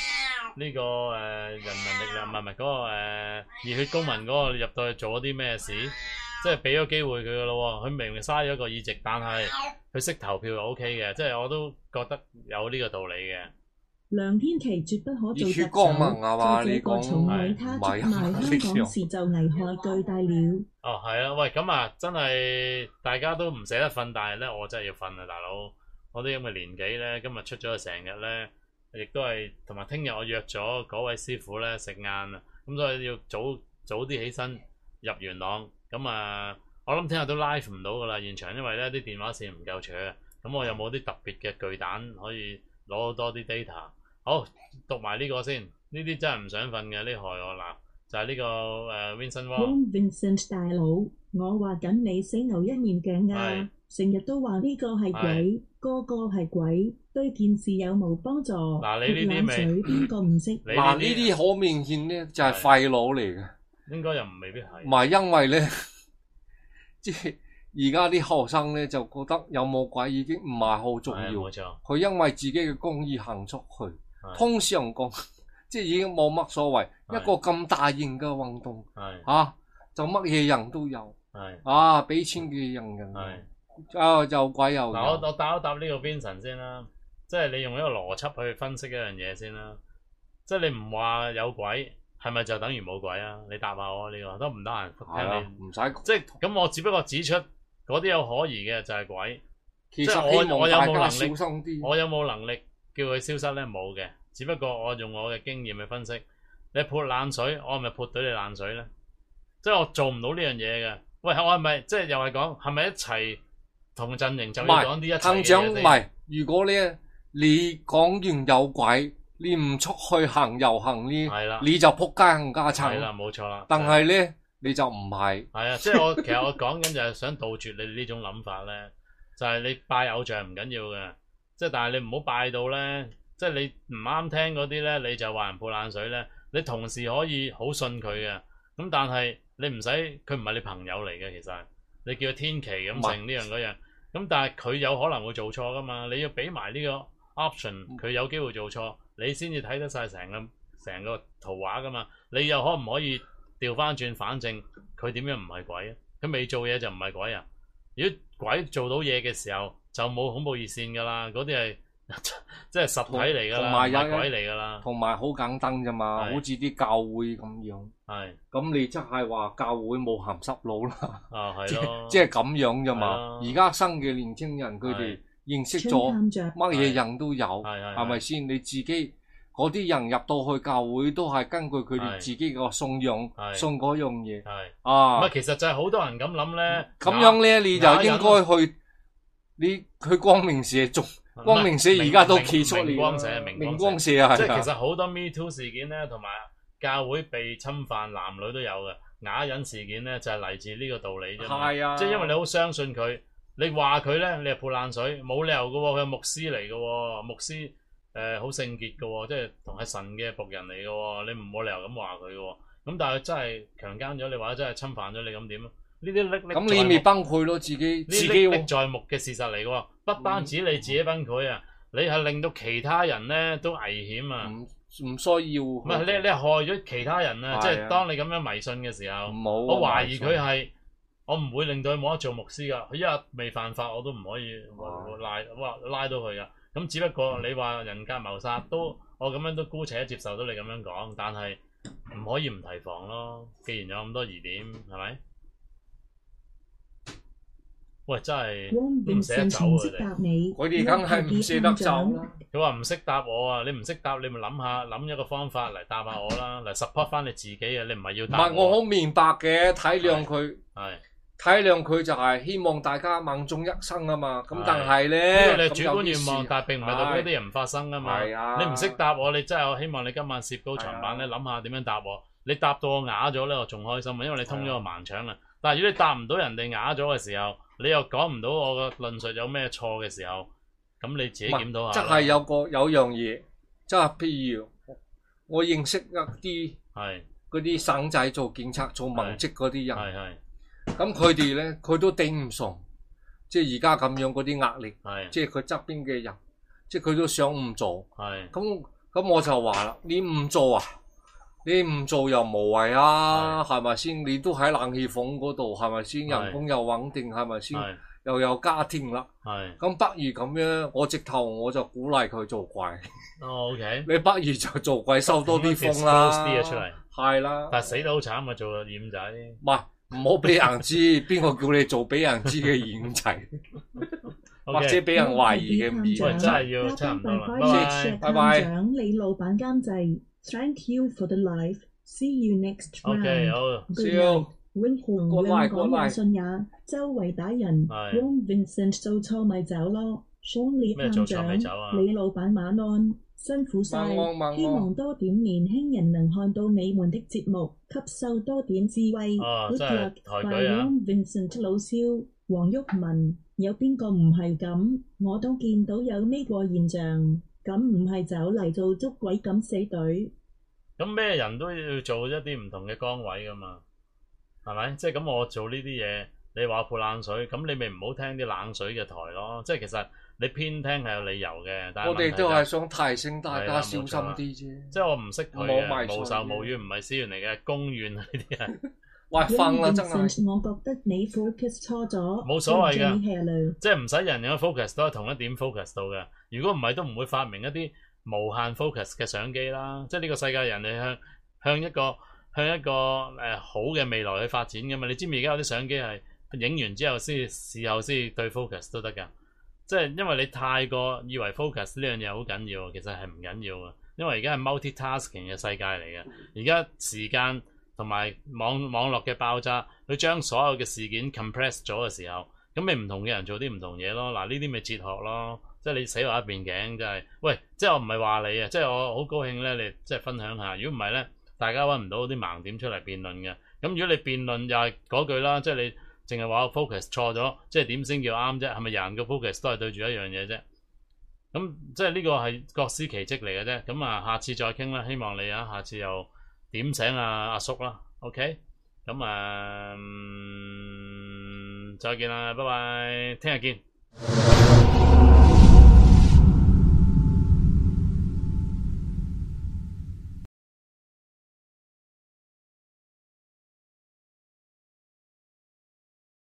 呢個人民力量唔係嗰個熱血公民嗰個入到去做咗啲咩事？即係俾咗機會佢噶咯喎，佢明明嘥咗個議席，但係佢識投票又 OK 嘅，即係我都覺得有呢個道理嘅。 梁天琦絕不可做特首，再這個重委他出賣香港事就危害巨大了。 哦，係啊，喂，咁啊，真係大家都唔捨得瞓，但係咧，我真係要瞓啊，大佬。我啲咁嘅年紀咧，今日出咗成日咧，亦都係同埋聽日我約咗嗰位師傅咧食晏啊，咁所以要早啲起身入元朗。咁啊，我諗聽日都 live 唔到噶啦現場，因為咧啲電話線唔夠長啊。咁我有冇啲特別嘅巨蛋可以攞多啲 data？好，讀埋呢個先，呢啲真係唔想瞓嘅，呢害我嗱，就係呢個Vincent Wong。Vincent 大佬，我話緊你死牛一面頸啊！成日都話呢個係鬼，個個係鬼，對件事有冇幫助？ 嗱，你呢啲咪邊個唔識？ 嗱，呢啲好明顯咧，就係廢佬嚟嘅。 應該又未必係。 唔係因為咧，即係而家啲學生咧就覺得有冇鬼已經唔係好重要。 冇錯。 佢因為自己嘅公義行出去。通常講，即係已經冇乜所謂。一個咁大型嘅運動，就乜嘢人都有，俾錢嘅人，有鬼又有。 嗱，我答一答呢個 Vincent 先啦，即係你用一個邏輯去分析一樣嘢先啦。即係你唔話有鬼，係咪就等於冇鬼啊？你答下我呢個都唔得閒聽你， 唔使。 即係咁，我只不過指出嗰啲有可疑嘅就係鬼。 其實我有冇能力？ 我有冇能力？叫佢消失咧冇嘅，只不過我用我嘅經驗去分析。你潑冷水，我係咪潑到你冷水咧？即係我做唔到呢樣嘢嘅。喂，我係咪即係又係講係咪一齊同陣營就要講啲一齊嘅嘢？ 行長唔係，如果咧你講完有鬼，你唔出去行遊行呢，你就仆街更加慘。 係啦，冇錯啦。 但係咧你就唔係。 係啊，即係其實我講緊就係想杜絕你呢種諗法咧，就係你拜偶像唔緊要嘅。即係，但係你唔好拜到咧，即係你唔啱聽嗰啲咧，你就話人潑冷水咧。你同時可以好信佢嘅，咁但係你唔使，佢唔係你朋友嚟嘅，其實你叫佢天琪咁成呢樣嗰樣，咁但係佢有可能會做錯噶嘛，你要俾埋呢個 option，佢有機會做錯，你先至睇得晒成個圖畫噶嘛。你又可唔可以調翻轉，反正佢點樣唔係鬼啊？佢未做嘢就唔係鬼啊！如果鬼做到嘢嘅時候，就冇恐怖熱線噶啦，嗰啲係即係實體嚟噶啦，唔係鬼嚟噶啦。同埋好簡單啫嘛，好似啲教會咁樣。係。咁你即係話教會冇鹹濕佬啦？啊，係咯。即係咁樣啫嘛。而家新嘅年輕人佢哋認識咗乜嘢人都有，係咪先？你自己嗰啲人入到去教會都係根據佢哋自己個信仰信嗰樣嘢。係。啊。唔係，其實就係好多人咁諗咧。咁樣咧，你就應該去。你去光明社做，光明社而家都企出嚟。明光社啊，即係其實好多 Me Too 事件咧，同埋教會被侵犯，男女都有嘅。啞忍事件咧就係嚟自呢個道理啫嘛。係啊，即係因為你好相信佢，你話佢咧，你係潑冷水，冇理由噶。佢係牧師嚟噶，牧師好聖潔噶，即係同係神嘅僕人嚟噶。你唔冇理由咁話佢噶。咁但係真係強姦咗你，或者真係侵犯咗你，咁點啊？呢啲咁你未崩潰咯，自己歷在目嘅事實嚟嘅，不單止你自己崩潰啊，你係令到其他人咧都危險啊！唔需要，唔係你係害咗其他人啊！即係當你咁樣迷信嘅時候，我懷疑佢係，我唔會令到佢冇得做牧師噶。佢一日未犯法，我都唔可以拉到佢噶。咁只不過你話人格謀殺都，我咁樣都姑且接受到你咁樣講，但係唔可以唔提防咯。既然有咁多疑點，係咪？喂，真係唔捨得走啊！佢哋梗係唔捨得走啦。佢話唔識答我啊！你唔識答，你咪諗一個方法嚟答下我啦，嚟 support 翻你自己啊！你唔係要答我。唔係，我好明白嘅，體諒佢，體諒佢就係希望大家萬眾一生啊嘛。咁但係咧，呢個你主觀願望，但係並唔係代表啲人唔發生啊嘛。你唔識答我，你真係我希望你今晚攝高長板咧，諗下點樣答我。你答到我啞咗咧，我仲開心啊，因為你通咗個盲腸啊。但係如果你答唔到人哋啞咗嘅時候，你又講唔到我個論述有咩錯嘅時候，咁你自己檢討下。即係有樣嘢，即係譬如我認識一啲嗰啲省仔做警察做文職嗰啲人，咁佢哋咧佢都頂唔順，即係而家咁樣嗰啲壓力，即係佢側邊嘅人，即係佢都想唔做，咁咁我就話啦，你唔做啊？你唔做又無謂啊，係咪先？你都喺冷氣房嗰度，係咪先？人工又穩定，係咪先？又有家庭啦，咁不如咁樣，我直頭我就鼓勵佢做鬼。 哦 ，OK， 你不如就做鬼收多啲風啦， 啲嘢出嚟， 係啦。 但係死得好慘啊，做個染仔。 唔係，唔好俾人知，邊個叫你做俾人知嘅染仔，或者俾人懷疑嘅染。 真係要差唔多啦， 拜拜。 長李老闆監製 ，Thank you for the life. See you next round. OK， 好 ，See you。 永紅兩講也信也，周圍打人 ，Ron Vincent 做錯咪走咯。Sean 李探長，李老闆晚安，辛苦晒，希望多點年輕人能看到你們的節目，吸收多點智慧。Good luck，by Ron Vincent 老蕭，黃毓民，有邊個唔係咁？我都見到有呢個現象，咁唔係走嚟做捉鬼敢死隊。 咁咩人都要做一啲唔同嘅崗位噶嘛？係咪？即係咁，我做呢啲嘢，你話潑冷水，咁你咪唔好聽啲冷水嘅台咯。即係其實你偏聽係有理由嘅，但係我哋都係想提醒大家小心啲啫。 即係我唔識佢嘅，無仇無怨，唔係私怨嚟嘅，公怨呢啲係。 喂，瞓啦真係。 我覺得你 focus 錯咗。 冇所謂㗎，即係唔使人人嘅 focus 都係同一點 focus 到嘅。如果唔係，都唔會發明一啲無限 focus 嘅相機啦。即係呢個世界人哋向一個好嘅未來去發展㗎嘛？你知唔知而家有啲相機係影完之後事後先對 focus 都得㗎？即係因為你太過以為 focus 呢樣嘢好緊要，其實係唔緊要嘅。因為而家係 multi-tasking 嘅世界嚟嘅。而家時間同埋網絡嘅爆炸，佢將所有嘅事件 compress 咗嘅時候，咁咪唔同嘅人做啲唔同嘢咯。嗱，呢啲咪哲學咯。即係你死話一邊頸，真係喂！即係我唔係話你啊，即係我好高興咧，你即係分享下。如果唔係咧，大家揾唔到啲盲點出嚟辯論嘅。咁如果你辯論又係嗰句啦，即係你淨係話 focus 錯咗，即係點先叫啱啫？係咪人嘅 focus 都係對住一樣嘢啫？咁即係呢個係各司其職嚟嘅啫。咁啊，下次再傾啦。希望你啊，下次又點醒阿叔啦。OK， 咁啊，再見啦，拜拜，聽日見。